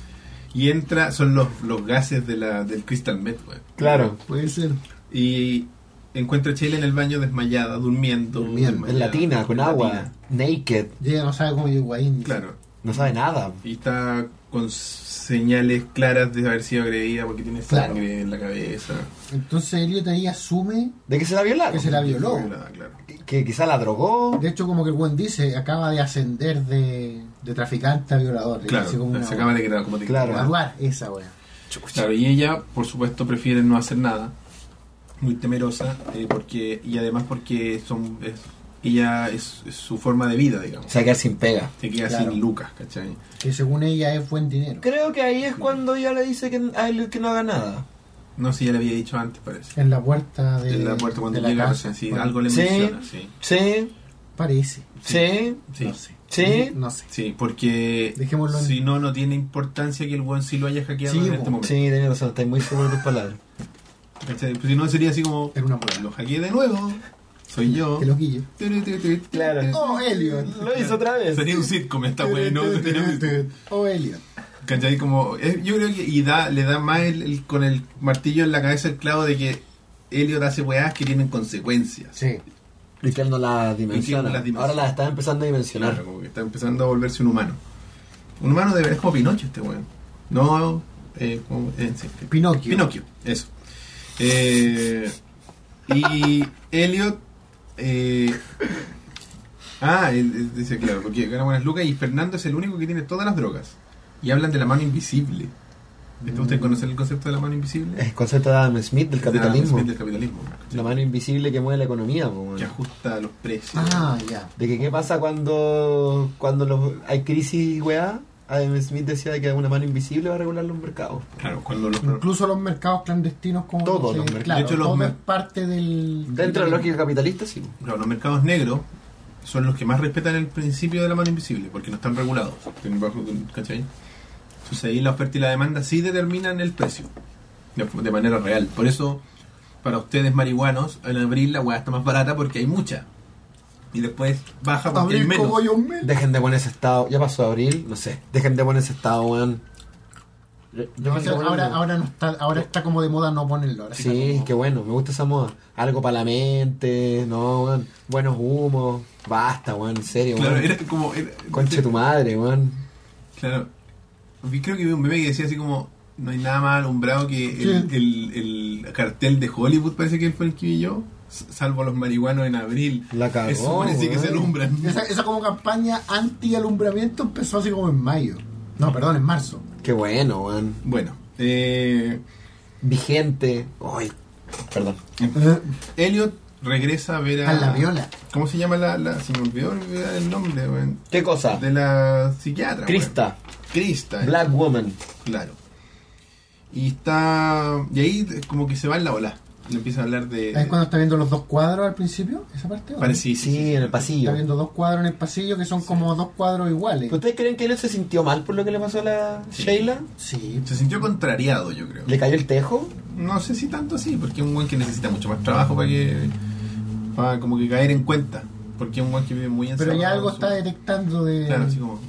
Y entra, son los gases del Crystal Meth, güey. Claro. Puede ser. Y encuentra a Sheila en el baño desmayada, durmiendo. Durmiendo. En la tina, con en la agua. tina. Naked. Y ella no sabe cómo llegó ahí. Claro. No sabe nada. Y está con señales claras de haber sido agredida porque tiene Claro. sangre en la cabeza. Entonces Elliot ahí asume ¿De que se la violaron? que se la violó. Violada, claro. Que quizá la drogó. De hecho, como que el buen dice, acaba de ascender de traficante a violador. Le Claro, dice como una se acaba de quedar como de Claro. graduar esa wea. Claro, y ella, por supuesto, prefiere no hacer nada, muy temerosa, y además porque ella es su forma de vida, digamos. Se va a quedar sin pega. Se queda Claro. sin lucas, ¿cachai? Que según ella es buen dinero. Creo que ahí es cuando ella le dice a él que no haga nada. No sé, ya le había dicho antes, parece. En la puerta de En la puerta cuando de la llega, casa. sí, Bueno, algo le Sí. menciona, sí. Sí, parece. sí, Sí, No sé. sí. No sé. sí, porque Dejémoslo en- si no tiene importancia que el buen sí lo haya hackeado Sí, en po. este momento. Sí, tenés razón, estás muy seguro de tus palabras. ¿Cachai? Pues si no sería así como, Era una prueba. lo hackeé de nuevo, soy yo. Que loquillo. Claro. Oh, Elliot. Lo hizo otra vez. Sería un sitcom esta wea, ¿no? Oh, Elliot. ¿Cachai? Como, yo creo que le da más con el martillo en la cabeza el clavo de que Elliot hace weas que tienen consecuencias. Sí. Y que él no la Y que dimensiona. no las dimensiona. Ahora las está empezando a dimensionar. Claro, como que está empezando a volverse un humano. Un humano de verdad es como Pinocho este weón. No, sí. Pinocchio. Pinocchio, eso. Y Elliot. Él dice, claro, porque gana buenas lucas y Fernando es el único que tiene todas las drogas. Y hablan de la mano invisible. ¿Usted conoce el concepto de la mano invisible? Es el concepto de Adam Smith del capitalismo. Del capitalismo. ¿cachai? La mano invisible que mueve la economía. Po, Que bueno. ajusta los precios. Ah, ya. De que qué pasa cuando hay crisis, weá. Adam Smith decía que una mano invisible va a regular los mercados. Claro, cuando los Incluso los mercados clandestinos como Todos se- los mercados. claro, De hecho, los todo es mer- parte del Dentro de la lógica capitalista, sí. Claro, los mercados negros son los que más respetan el principio de la mano invisible, porque no están regulados. ¿Cachai? Entonces ahí la oferta y la demanda sí determinan el precio, de manera real. Por eso, para ustedes marihuanos, en abril la hueá está más barata porque hay mucha. Y después baja porque hay abrir menos. como yo me. Dejen de poner ese estado. Ya pasó abril, no sé. Dejen de poner ese estado, weón. O sea, ahora no está, ahora está como de moda no ponerlo. Ahora está Sí, como- qué bueno, me gusta esa moda. Algo para la mente, no, weón. Buenos humos. Basta, weón, en serio, Claro, weón. era como... Conche tu madre, weón. Claro. Creo que vi un meme que decía así como... No hay nada más alumbrado que el cartel de Hollywood, parece que fue el que vi yo. Salvo los marihuanos en abril. La cagó, Eso parece que se weón. alumbran. Esa como campaña anti-alumbramiento empezó así como en mayo. No, perdón, en marzo. Qué bueno, weón. Bueno, Vigente. Ay, Perdón. Elliot regresa a ver A la viola. ¿Cómo se llama se me olvidó el nombre, weón. ¿Qué cosa? De la psiquiatra. Krista. weón. Krista. Black Woman. Claro. Y ahí como que se va en la ola. Le empieza a hablar de... ¿Es cuando está viendo los dos cuadros al principio? ¿Esa parte? ¿o no? Parece, Sí, en el pasillo. Está viendo dos cuadros en el pasillo que son como dos cuadros iguales. ¿Pero ¿Ustedes creen que él se sintió mal por lo que le pasó a la Sheila? Sí. Se sintió contrariado, yo creo. ¿Le cayó el tejo? No sé si tanto así, porque es un buen que necesita mucho más trabajo para como que caer en cuenta. Porque es un buen que vive muy encerrado. Pero ya algo en su- está detectando de... Claro, así como...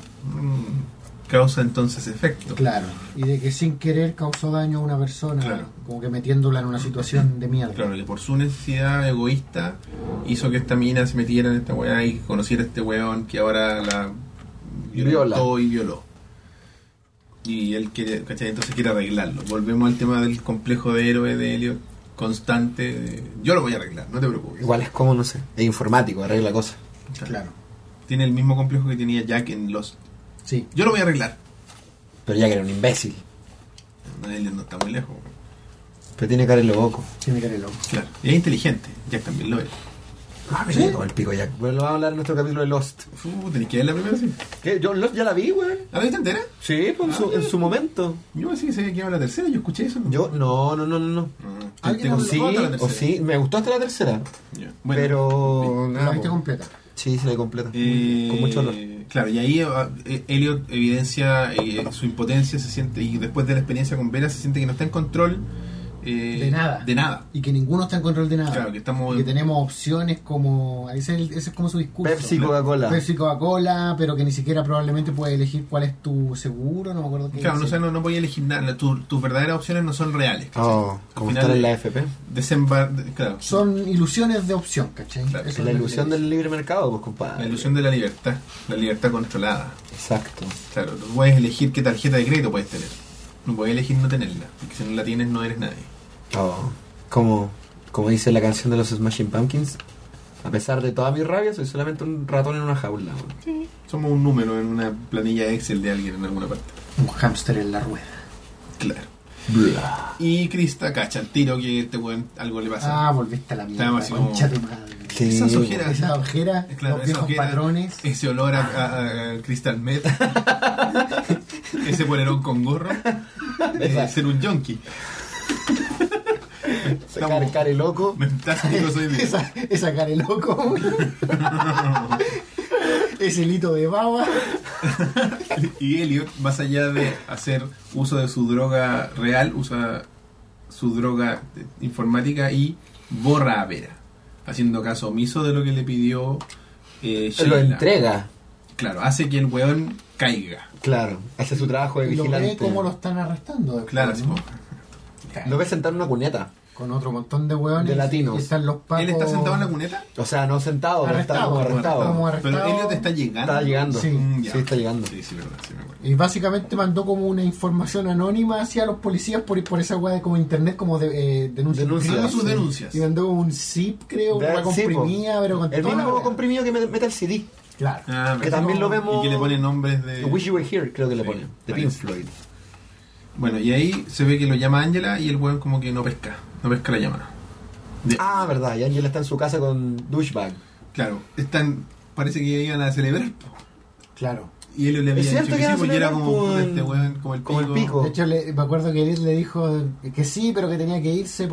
causa entonces efecto. Claro, y de que sin querer causó daño a una persona, Claro. como que metiéndola en una situación de mierda. Claro, que por su necesidad egoísta hizo que esta mina se metiera en esta weá y conociera a este weón que ahora la violó y violó. Y él quiere, ¿cachai? Entonces quiere arreglarlo. Volvemos al tema del complejo de héroe de Elliot constante. Yo lo voy a arreglar, no te preocupes. Igual es como, no sé, es informático, arregla cosas. Claro, Tiene el mismo complejo que tenía Jack en Lost. sí. Yo lo voy a arreglar. Pero ya que era un imbécil. Elliot no está muy lejos. Pero tiene cara de loco. Tiene que ser loco. Claro. Y es inteligente. Jack también lo es. Me quedé con el pico Jack. Bueno, lo vamos a hablar en nuestro capítulo de Lost. Tenés que ver la primera, sí. ¿Qué? Yo Lost ya la vi, güey. ¿La viste entera? Sí, pues en su momento. Yo pensé que se había quedado la tercera. Yo escuché eso. Yo, no. ¿Alguien O habló sí, gustó la o sí, me gustó hasta la tercera. Ya. Pero La nada, viste po. completa. Sí, se la completa. Con mucho honor. Claro, y ahí Elliot evidencia su impotencia, se siente, y después de la experiencia con Vera se siente que no está en control De nada. de nada. Y que ninguno está en control de nada. Claro, que estamos Y que tenemos opciones como... Ese es como su discurso. Pepsi, Coca-Cola. Pepsi, Coca-Cola, pero que ni siquiera probablemente puedes elegir cuál es tu seguro, no me acuerdo qué. Claro, dice. no voy a elegir nada, tus verdaderas opciones no son reales. ¿cachai? Oh, como Al estar final, en la FP. claro, Son ilusiones de opción, ¿cachai? Claro, Eso La es lo ilusión que del libre mercado, pues compadre. la ilusión de la libertad controlada. Exacto. Claro, tú puedes elegir qué tarjeta de crédito puedes tener. No puedes elegir no tenerla, porque si no la tienes no eres nadie. Oh, como dice la canción de los Smashing Pumpkins, a pesar de toda mi rabia, soy solamente un ratón en una jaula. Güey. Somos un número en una planilla Excel de alguien en alguna parte. Un hámster en la rueda. Claro. Y Krista cacha el tiro que este weón algo le pasa. Ah, volviste a la mierda. Estábamos así como- Concha tu madre. Sí, Esas ojeras, Esa ojera, claro, los esa viejos ojera, patrones. ese olor a Crystal Meth, ese polerón con gorro, ser un junkie. Estamos Care loco. mentásticos hoy día. Esa cara de loco. Ese hilito de baba. Y Elliot, más allá de hacer uso de su droga real, usa su droga informática y borra a Vera, haciendo caso omiso de lo que le pidió Sheila. Lo entrega. Claro, hace que el weón caiga. Claro, hace su trabajo de Y lo ve vigilante. cómo lo están arrestando. después, Claro, así ¿no? como- Lo ves sentado en una cuneta. Con otro montón de hueones. De latinos. Y están los pacos. ¿Él está sentado en la cuneta? O sea, no sentado, pero está como arrestado. Como arrestado. Pero Elliot está llegando. Está llegando. Sí. Ya. Sí, está llegando. Sí, sí, verdad, sí me acuerdo. Y básicamente mandó como una información anónima hacia los policías por esa weá de como internet, como de denuncias. Denuncias. Escribió sus sí. denuncias. Y mandó como un zip, creo, De- una sí, po. comprimida, pero con El toda la mismo weá. comprimido que mete el CD. Claro. Ah, Que también lo vemos. Y que le pone nombres de... Wish You Were Here, creo que le Sí, pone. De parece. Pink Floyd. Bueno, y ahí se ve que lo llama Angela y el weón como que no pesca la llamada. Ah, verdad. Y Angela está en su casa con Douchebag. Claro, parece que iban a celebrar. Po. Claro. Y él le había Es dicho cierto que que sí, iban a porque era celebrar, como pues, este weón, como el como el pico. pico. De hecho, me acuerdo que Elliot le dijo que sí, pero que tenía que irse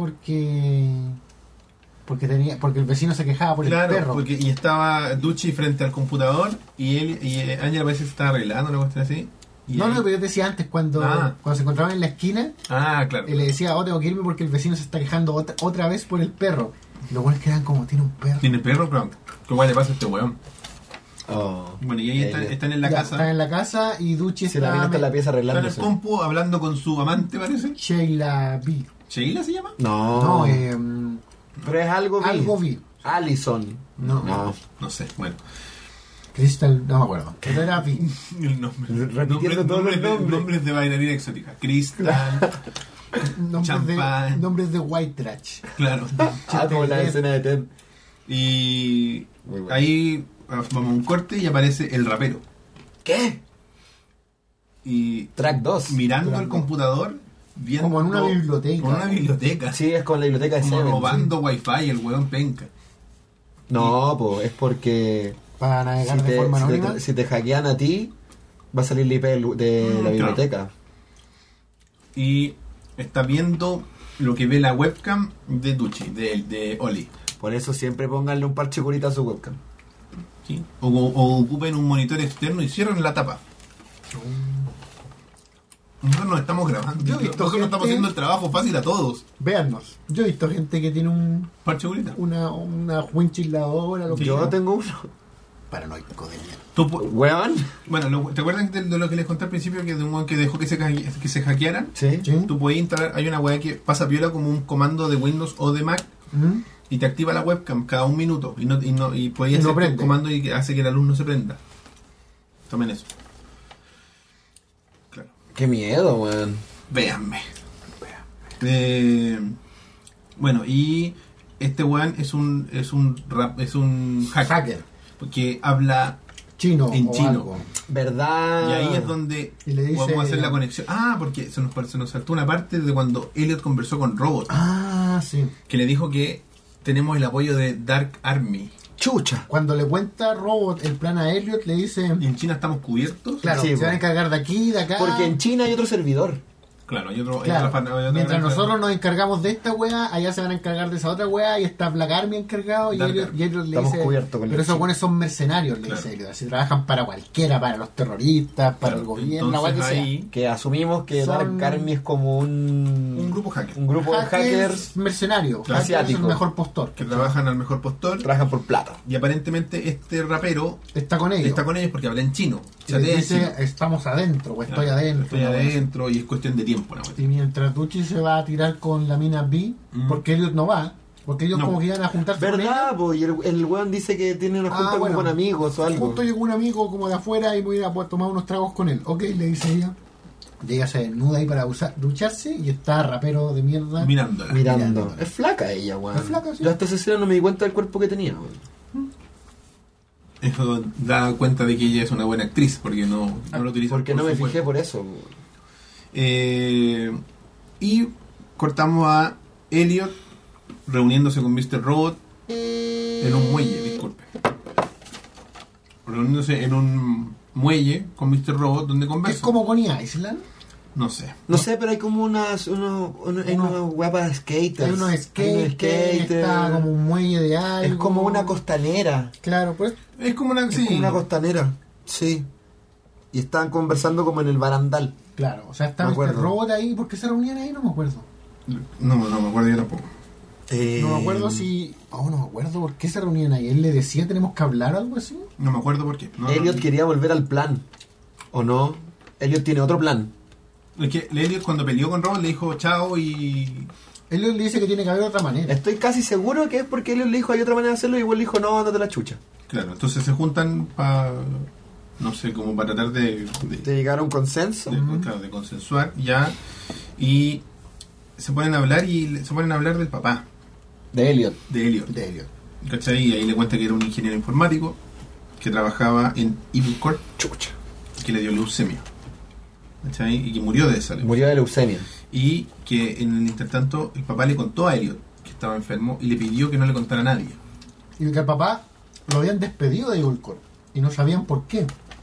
porque el vecino se quejaba por Claro, el perro. porque y estaba Ducci frente al computador y él y Angela parece que se estaba arreglando una cuestión así. Y No, ahí- no, pero yo te decía antes, cuando se encontraban en la esquina, claro. le decía, tengo que irme porque el vecino se está quejando otra vez por el perro. Y los buenos quedan como, tiene un perro. Tiene perro, pero ¿qué guay le pasa a este weón? Oh. Bueno, y ahí están en la Ya, casa. Están en la casa y Ducci Si la mina está en la pieza Están en el arreglándose. compu hablando con su amante, parece. Sheila B. ¿Sheila se llama? No. No, Pero es algo B. algo B. Allison. No. No sé, bueno. Crystal, no me acuerdo. Pero era B. El nombre. Repitiendo todos los nombres. Nombres de bailarina exótica. Crystal, Champán. Nombres de White Trash. claro. Como la Ted. escena de Ted. Y Muy bueno. ahí vamos a un corte y aparece el rapero. ¿Qué? Y Track 2. mirando Track el dos. computador viendo... Como en una biblioteca. Como en una biblioteca. Sí, es con la biblioteca de Como Seven. robando wifi, el weón penca. No, pues es porque Para navegar de forma anónima. si te hackean a ti, va a salir el IP de la Claro. biblioteca. Y está viendo lo que ve la webcam de Duchi, de Oli. Por eso siempre pónganle un parche curita a su webcam. ¿Sí? O ocupen un monitor externo y cierren la tapa. Nosotros nos estamos grabando. Yo he visto Nosotros gente- estamos haciendo el trabajo fácil a todos. Véannos. Yo he visto gente que tiene Parche curita. una winchiladora, lo que Yo sea. tengo uno. Paranoico de mierda. Tú pu- Weón. bueno, ¿te acuerdas de lo que les conté al principio? Que de un weón que dejó que se hackearan. Sí. ¿Sí? Tú puedes instalar, hay una weá que pasa piola como un comando de Windows o de Mac ¿Mm? y te activa la webcam cada un minuto y puedes Y no hacer un prende. comando y que hace que la luz no se prenda. Tomen eso. Claro. Qué miedo, weón. Véanme. Bueno, y este weón es un hacker. Porque habla Chino. En o chino. algo. ¿Verdad? y ahí es donde Y le dice- podemos hacer la conexión. Ah, porque se nos saltó una parte de cuando Elliot conversó con Robot, Ah, sí. que le dijo que tenemos el apoyo de Dark Army. Chucha. Cuando le cuenta Robot el plan a Elliot, le dice... Y en China estamos cubiertos. Claro, Sí, se van a po. encargar de aquí, de acá. Porque en China hay otro servidor. Claro, hay otro. Claro, hay otra mientras granja. nosotros nos encargamos de esta wea, allá se van a encargar de esa otra wea y está Black Army encargado y Dark Elliot, Army. y Elliot le Estamos dice, cubiertos con pero la esos China. weones son mercenarios, le Claro. dice Elliot, así trabajan para cualquiera, para los terroristas, para Claro, el gobierno, la wea que entonces sea. ahí, Que asumimos que Son- Dark Army es como un grupo hacker un grupo de hackers mercenarios, Claro. hackers es el asiáticos. mejor postor, que trabajan al mejor postor. trabajan por plata. Y aparentemente este rapero está con ellos. está con ellos porque habla en chino. Y le Chatea en dice, chino. estamos adentro, o estoy Claro, adentro. Estoy una wea así. adentro y es cuestión de tiempo. La Y mientras Duchi se va a tirar con la mina B, porque Elliot no va, porque ellos No. como que iban a juntarse con ella. ¿Verdad? Po? Y el weón dice que tiene una junta bueno. con amigos o algo. Justo llegó un amigo como de afuera y voy a poder tomar unos tragos con él. Ok, le dice ella. Llega, se desnuda ahí para ducharse y está rapero de mierda. Mirándola. Mirando. Es flaca ella, weón. Es flaca, sí. Yo hasta esa escena no me di cuenta del cuerpo que tenía, weón. Eso da cuenta de que ella es una buena actriz porque no lo utiliza. Porque por no me su fijé cuerpo. por eso, weón. Y cortamos a Elliot reuniéndose con Mr. Robot en un muelle, disculpe. Reuniéndose en un muelle con Mr. Robot donde Es conversa. como Coney Island. No sé. No sé, pero hay como hay unas guapas skaters. Hay unos skaters, skaters. está como un muelle de algo. Es como una costanera. Claro, pues. Es como una... Es sí. como una costanera. Sí. Y estaban conversando como en el barandal. Claro, o sea, está Me Mr. acuerdo. Robot ahí. ¿Por qué se reunían ahí? No me acuerdo. No me acuerdo yo tampoco. No me acuerdo si... Oh, no me acuerdo por qué se reunían ahí. Él le decía, tenemos que hablar o algo así. No me acuerdo por qué. No, Elliot no. quería volver al plan. ¿O no? Elliot tiene otro plan. Es que Elliot cuando peleó con Robot le dijo chao y... Él le dice que tiene que haber otra manera. Estoy casi seguro que es porque Elliot le dijo hay otra manera de hacerlo y igual le dijo no, ándate la chucha. Claro, entonces se juntan para... No sé, como para tratar de Llegar a un consenso. claro, de consensuar ya. Y se ponen a hablar del papá De Elliot. de Elliot. De Elliot. ¿Cachai? Y ahí le cuenta que era un ingeniero informático que trabajaba en Evil Corp, Chucha. que le dio leucemia. ¿Cachai? Y que murió de esa leucemia. Murió de leucemia. Y que en el intertanto el papá le contó a Elliot que estaba enfermo y le pidió que no le contara a nadie. Y que al papá lo habían despedido de Evil Corp y no sabían por qué.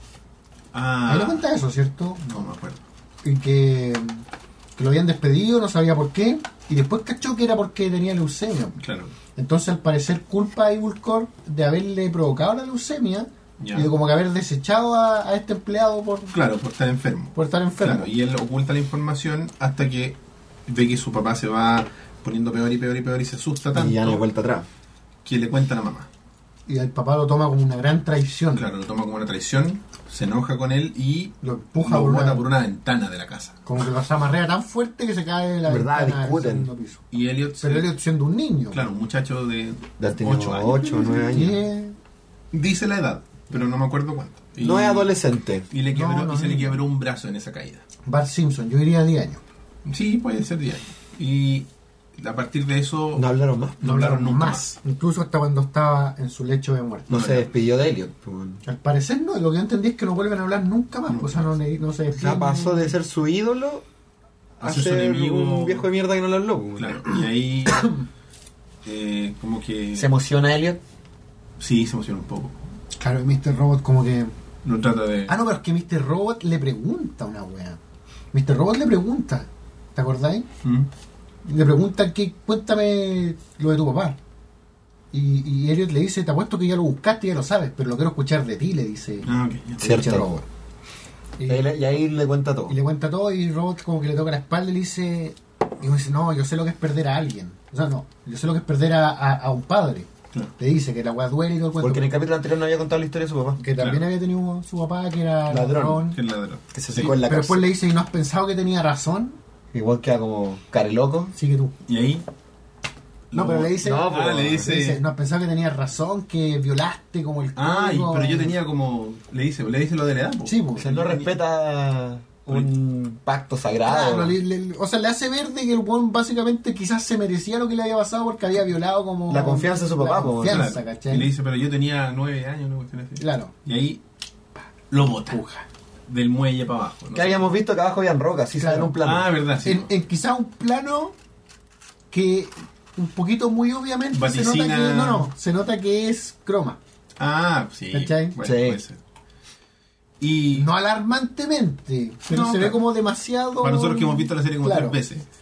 Ah, Ahí le cuenta eso, ¿cierto? no me acuerdo. Y que lo habían despedido, no sabía por qué. Y después cachó que era porque tenía leucemia. Claro. Entonces, al parecer, culpa a Evil Corp de haberle provocado la leucemia Ya. y de como que haber desechado a este empleado por Estar enfermo. estar enfermo. Claro, y él oculta la información hasta que ve que su papá se va poniendo peor y peor y peor y se asusta tanto Y ya no hay vuelta atrás. que le cuenta a la mamá. Y el papá lo toma como una gran traición. Claro, lo toma como una traición, se enoja con él y Lo empuja lo por bota una- por una ventana de la casa. Como que los amarrea tan fuerte que se cae de la ¿Verdad? ventana del Discuten. segundo piso. Y Elliot, Pero Elliot siendo un niño. claro, un muchacho de Ya tiene 8 años. 8 o 9 años. Que- Dice la edad, pero no me acuerdo cuánto. Y, No es adolescente. Y, le quebró, No, y se le no. quebró un brazo en esa caída. Bart Simpson, yo diría 10 años. Sí, puede ser 10 años. Y a partir de eso No hablaron más. no hablaron nunca más. Incluso hasta cuando estaba en su lecho de muerte. No No se era. despidió de Elliot. Pues, bueno. Al parecer no, lo que yo entendí es que no vuelven a hablar nunca más. Nunca o sea, no se O sea, despiden. pasó de ser su ídolo hace su Hacer enemigo. un viejo de mierda que no lo habló. Pues. Claro, y ahí como que... ¿Se emociona Elliot? Sí, se emociona un poco. Claro, y Mr. Robot como que... No trata de... Ah, no, pero es que Mr. Robot le pregunta una wea. Mr. Robot le pregunta, ¿te acordáis? Le pregunta cuéntame lo de tu papá. Y Elliot le dice, te apuesto que ya lo buscaste, ya lo sabes, pero lo quiero escuchar de ti, le dice Ah, ok, ya. Cierto. Mr. Robot. Y ahí le cuenta todo. Y le cuenta todo y Robot como que le toca la espalda y le dice... Y uno dice, no, yo sé lo que es perder a alguien. O sea, no, yo sé lo que es perder a un padre. Claro. Le dice que la weá duele y todo el cuento. Porque en el capítulo anterior no había contado la historia de su papá. Que también Claro. había tenido su papá, que era Ladrón. Que es ladrón. Que se Sí. secó en la Pero cárcel. después le dice, ¿y no has pensado que tenía razón? Igual queda como careloco. Sí que tú. Y ahí... No, pero le dice, No, Ah, le dice... ¿no has pensado que tenías razón, que violaste como el Ay, código? pero yo tenía como... Le dice lo de la edad, po. Sí, O pues. sea, no respeta un pacto sagrado. Claro, o sea, le hace ver de que el buen básicamente quizás se merecía lo que le había pasado porque había violado como... La confianza de su papá, La po, confianza, Claro. ¿cachai? Y le dice, pero yo tenía 9 años, una cuestión así. Claro. Y ahí lo bota. Puja. Del muelle para abajo. ¿no? Que habíamos visto que abajo habían rocas, sí, Claro. en un plano. Ah, verdad, sí. En quizás un plano que un poquito muy obviamente Vaticina. se nota que... No, se nota que es croma. Ah, sí. ¿Cachai? Bueno, Sí. puede ser. Y No alarmantemente, pero No, se ve claro. como demasiado... para nosotros que hemos visto la serie como Claro. 3 veces,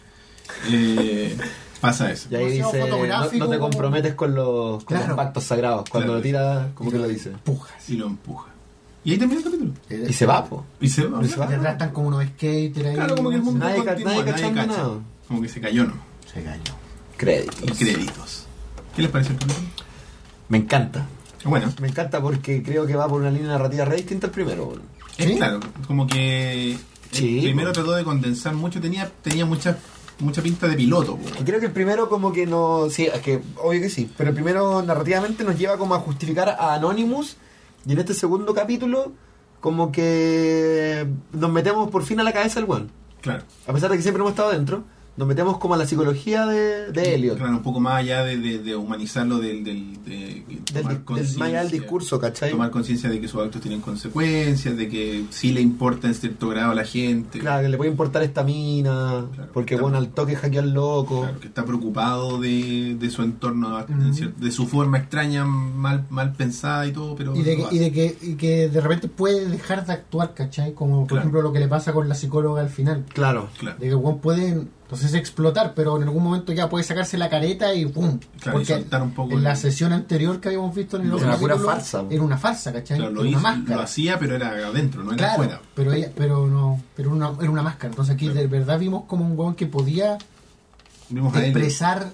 pasa eso. Y ahí demasiado dice, fotográfico, no te como- comprometes con los Claro. pactos sagrados. Cuando Claro. lo tira, como que lo dice. Pujas. Y lo empuja. Y ahí termina el capítulo. Y se va, po. Y se va. Y se va. Y atrás están como unos skaters ahí. Claro, como que el mundo Nadie continúa, cachando cacha. nada. Como que se cayó, ¿no? Se cayó. Créditos. Y créditos. ¿Qué les parece el capítulo? Me encanta. Bueno, Me encanta porque creo que va por una línea narrativa re distinta al primero. Bueno. es ¿Sí? claro, como que Sí, el primero po. trató de condensar mucho, tenía mucha pinta de piloto. Po. Y creo que el primero como que no... Sí, es que obvio que sí. Pero el primero narrativamente nos lleva como a justificar a Anonymous. Y en este segundo capítulo como que nos metemos por fin a la cabeza del weón. Claro. A pesar de que siempre hemos estado dentro, nos metemos como a la psicología de Elliot. Claro, un poco más allá de humanizarlo, de tomar Del más allá del discurso, ¿cachai? Tomar conciencia de que sus actos tienen consecuencias, de que sí le importa en cierto grado a la gente. Claro, que le puede importar esta mina, Claro. porque Está- bueno, al toque hackea al loco. Claro, que está preocupado de su entorno, de su forma extraña, mal pensada y todo, pero Y de, lo que, y, hace. de que, y que de repente puede dejar de actuar, ¿cachai? Como por Claro. ejemplo lo que le pasa con la psicóloga al final. Claro. Claro. De que el weón puede, entonces explotar, pero en algún momento ya puede sacarse la careta y ¡pum! Claro, y Porque soltar un poco en la el- sesión anterior que habíamos visto en el Era otro una pura capítulo, farsa, po. era una farsa, ¿cachai? Claro, lo, Era una hizo, máscara. lo hacía, pero era adentro, no era Claro, afuera. pero era una máscara. Entonces aquí Claro. de verdad vimos como un weón que podía Vimos a Elliot. expresar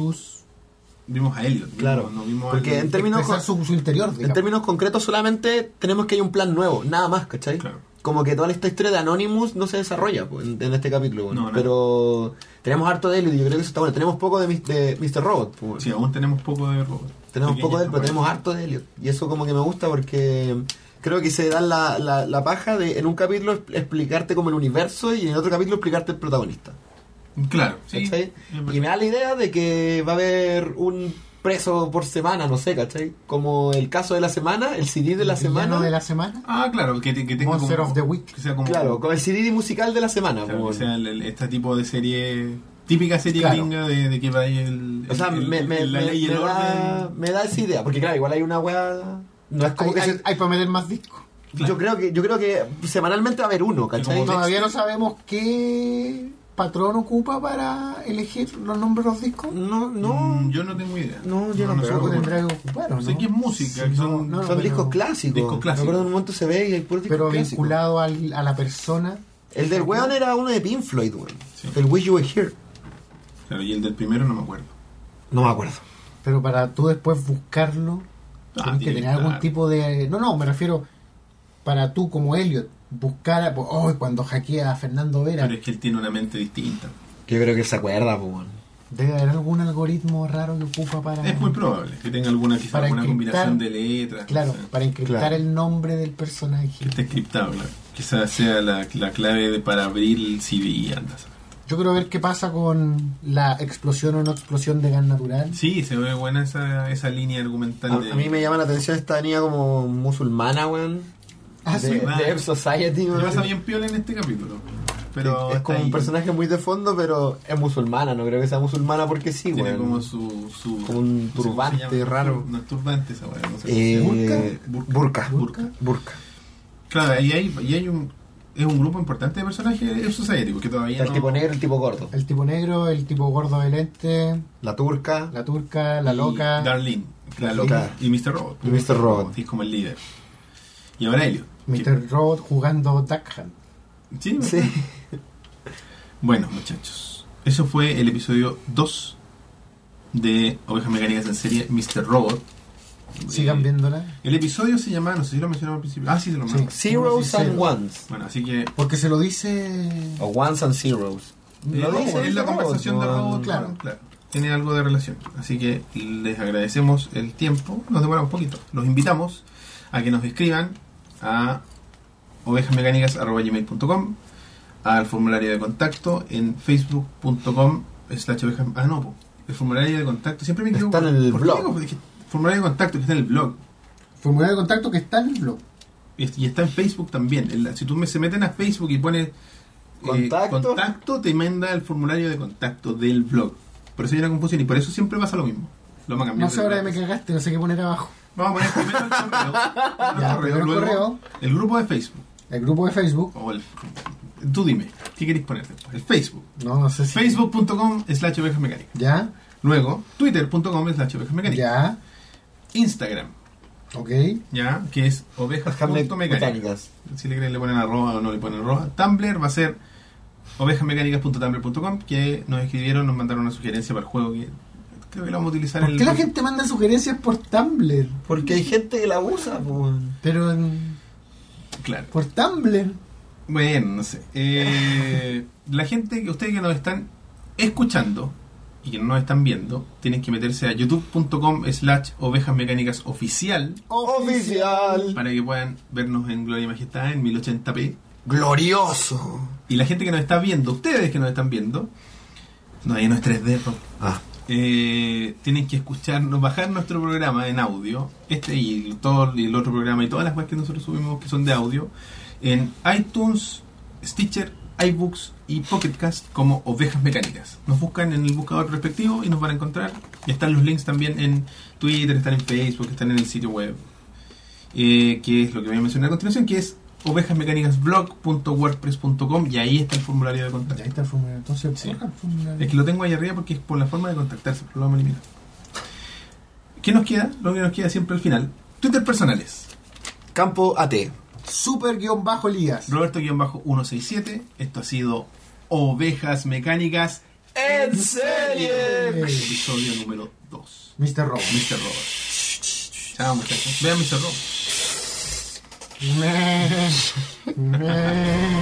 Vimos a Elliot. Claro. No vimos Porque a en términos expresar su interior, En digamos. términos concretos solamente tenemos que hay un plan nuevo, nada más, ¿cachai? Claro. Como que toda esta historia de Anonymous no se desarrolla pues, en este capítulo, bueno. No, no. Pero tenemos harto de él y yo creo que eso está bueno. Tenemos poco de Mr. Robot. Pues. Sí, aún tenemos poco de robot. Tenemos Pequeña poco de él, pero campaña. tenemos harto de Elliot. Y eso como que me gusta porque creo que se da la paja de en un capítulo explicarte como el universo y en el otro capítulo explicarte el protagonista. Claro, sí. ¿Cachai? Es verdad. Y me da la idea de que va a haber un preso por semana, no sé, ¿cachai? Como el caso de la semana, el CD de la El villano semana. de la semana. Ah, claro, que tenga Monster como, of the Week. que sea como, Claro, con el CD musical de la semana. claro, como- que sea este tipo de serie, típica serie Claro. gringa de que va ahí el, O sea, el- me la ley y el orden. me da esa idea, porque claro, igual hay una wea. No es como Hay, que hay, se- hay para meter más discos. yo creo que semanalmente va a haber uno, ¿cachai? como Todavía no sabemos qué patrón ocupa para elegir los nombres de los discos. No, Yo no tengo idea. No, yo no sé creo. Algo cómo- tendrá que ocupar, ¿o no? Sé que es música, que son, no, son pero- discos clásicos. discos clásicos. Me acuerdo en un momento se ve y hay puros discos Pero clásicos. vinculado a la persona. El del weón era uno de Pink Floyd, weón. Sí. El Wish You Were Here. Claro, y el del primero no me acuerdo. No me acuerdo. Pero para tú después buscarlo, tienes que tiene tener algún estar. tipo de... No, me refiero para tú como Elliot, buscar... cuando hackea a Fernando Vera, Pero es que él tiene una mente distinta. Yo creo que se acuerda, pues, weón. debe haber algún algoritmo raro que ocupa para... Es muy probable que tenga quizá Para alguna encriptar- combinación de letras. Claro, no sé, para encriptar Claro. el nombre del personaje. que esté encriptado, claro. Quizás sea la clave para abrir el CD y andas. Yo quiero ver qué pasa con la explosión o no explosión de gas natural. Sí, se ve buena esa línea argumental. A mí me llama la atención esta avenida como musulmana, weón. Ah, sí. de Earth Society, Me weón. pasa bien piola en este capítulo. pero es está como ahí. un personaje muy de fondo, pero es musulmana. No creo que sea musulmana porque sí, Tiene weón. como su como un no sé cómo se turbante llama. raro. No es turbante esa weá, no sé cómo se llama. Burka. Burka. Claro, y hay es un grupo importante de personajes de Society, porque todavía Está el no... tipo negro, el tipo gordo. El tipo negro, el tipo gordo de lente, La turca. la turca, la y loca. Darlene, la loca. Claro. Y Mr. Robot. Y Mr. Robot. Que es como el líder. Y Aurelio. Mr. Robot jugando Duck Hunt. Sí, Sí. Bueno, muchachos. Eso fue el episodio 2 de Ovejas Mecánicas en serie Mr. Robot. Sigan viéndola. El episodio se llama, no sé si lo mencionamos al principio. Ah, sí, se lo Sí. mencionamos. Zeros Sí, and sí. ones. Bueno, así que Porque se lo dice. O ones and zeros. Lo dice es la Mr. conversación de Robot, Robot, claro. claro. Tiene algo de relación. Así que les agradecemos el tiempo. Nos demoramos un poquito. Los invitamos a que nos escriban a ovejasmecánicas@gmail.com, al formulario de contacto en facebook.com/ovejas. Ah, no, po. El formulario de contacto siempre me equivoco. Está en el ¿Por qué blog. digo? Dije, formulario de contacto que está en el blog. Formulario de contacto que está en el blog. Y está en Facebook también. Si tú se meten a Facebook y pones ¿Contacto? te manda el formulario de contacto del blog. Por eso hay una confusión y por eso siempre pasa lo mismo. Lo vamos a cambiar. No sé, ahora me cagaste, no sé qué poner abajo. Vamos a poner primero el correo. Ya, primero el luego correo. el grupo de Facebook. El grupo de Facebook. Tú dime, ¿qué queréis poner después? El Facebook. No sé si. Facebook.com/ovejasmecánicas. Ya, Luego, Twitter.com/ovejasmecánicas. ya, Instagram, ok. ya, que es ovejas.mecánicas. Mecánicas. Si le quieren le ponen arroba o no le ponen arroba. Tumblr va a ser ovejasmecánicas.tumblr.com, que nos escribieron, nos mandaron una sugerencia para el juego que creo que lo vamos a utilizar ¿Por en qué la gente manda sugerencias por Tumblr? Porque hay gente que la usa, pues. Pero Claro. por Tumblr. Bueno, no sé. La gente, que ustedes que nos están escuchando y que no nos están viendo, tienen que meterse a youtube.com/ovejasmecánicasoficial Oficial. para que puedan vernos en Gloria y Majestad en 1080p. Glorioso. Y la gente que nos está viendo, ustedes que nos están viendo, no, ahí no es 3D, Rob. Tienen que escucharnos, bajar nuestro programa en audio, y todo y el otro programa y todas las cosas que nosotros subimos que son de audio, en iTunes, Stitcher, iBooks y Pocket Cast como Ovejas Mecánicas. Nos buscan en el buscador respectivo y nos van a encontrar. Y están los links también en Twitter, están en Facebook, están en el sitio web, que es lo que voy a mencionar a continuación, que es ovejasmecánicasblog.wordpress.com, y ahí está el formulario de Ya contacto. ahí está el formulario. Entonces, Sí. borra el formulario. Es que lo tengo ahí arriba porque es por la forma de contactarse, pero lo vamos a eliminar. ¿Qué nos queda? Lo que nos queda siempre al final. Twitter personales. Campo AT. Super-Lías. Roberto-167. Esto ha sido Ovejas Mecánicas ¡En serie! episodio número 2. Mr. Robot. Mr. Robot. Chao, muchachos. Vean Mr. Robot. Meh.